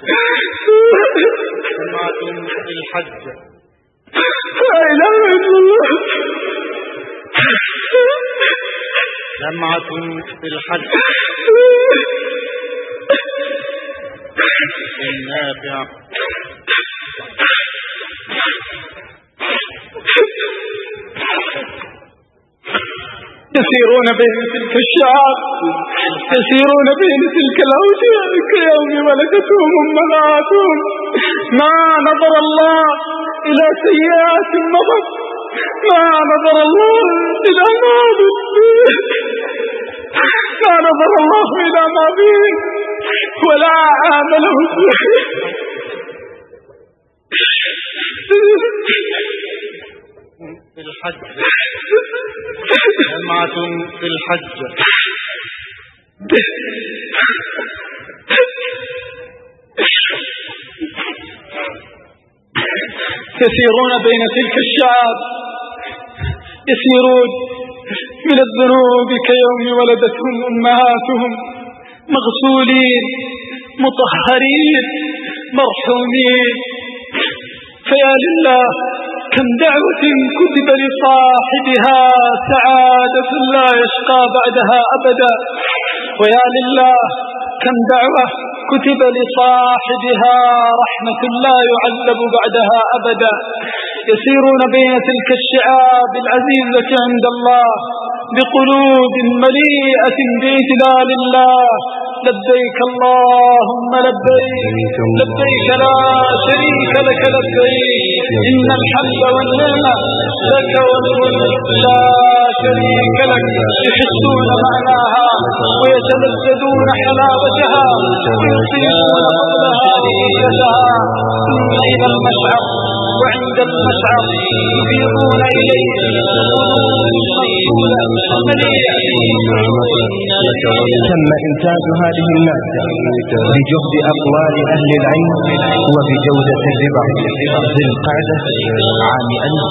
لا إله إلا الله. جمعة في الحج النافع. يسيرون بين تلك الشعاب، يسيرون بين تلك الأوجه كيوم ولدتهم أمهاتهم. ما نظر الله إلى سيئات مضت، ما نظر الله إلى ماضي، ما نظر الله إلى ماضي ولا عامله. في الحج جمعة في الحج يسيرون بين تلك الشعاب، يسيرون من الذنوب كيوم ولدتهم أمهاتهم، مغسولين مطهرين مرحومين. فيا لله كم دعوة كتب لصاحبها سعادة لا يشقى بعدها أبدا، ويا لله كم دعوة كتب لصاحبها رحمة لا يعذب بعدها أبدا. يسيرون بين تلك الشعاب العزيزة عند الله بقلوب مليئة بإجلال الله. لبيك اللهم لبيك، لبيك لا شريك لك لبيك، إن الحمد والنعمة لك والملك لا شريك لك. يحسون معناها ويتلذذون حلاوتها ويطيبون فضلها وريحتها. ثم إلى المشعر، وعند المشعر يفيضون إليه تم إنتاج هذه المادة بجهد أقوال أهل العلم وبجودة الربع ذي القعدة عام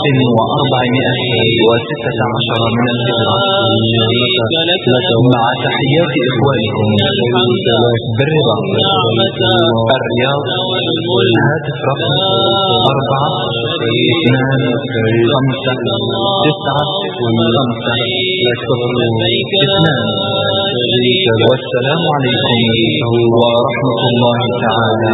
1416 من الهجرة. مع تحيات إخوانكم بالربا الرياض. هاتف رقم 4259552. والسلام عليكم ورحمة الله تعالى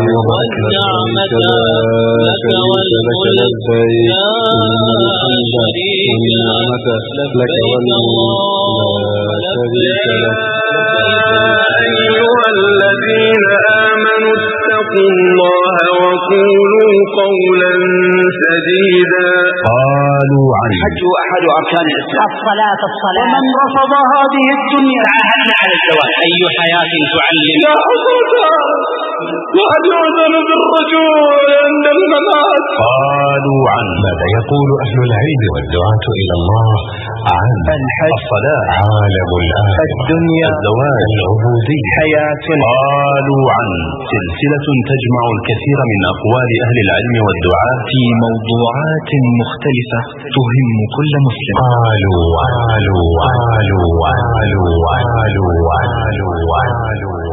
وبركاته. آمنوا اتقوا الله وقولوا قولا سديدا. قالوا عنه الحج أحد أركان الإسلام. الصلاة ومن رفض هذه الدنيا. تعهدنا على الزواج. أي حياة تعلم. يا حسرة وهل يؤذن بالرجوع عند الممات. قالوا عنه ماذا يقول أهل العلم والدعاة إلى الله عن الحج، الصلاة، عالم الآخرة، الدنيا، الزواج، العبودية، حياة. قالوا عنه سلسلة تجمع الكثير من أقوال أهل العلم والدعاة في موضوعات مختلفة تهم كل مسلم. قالوا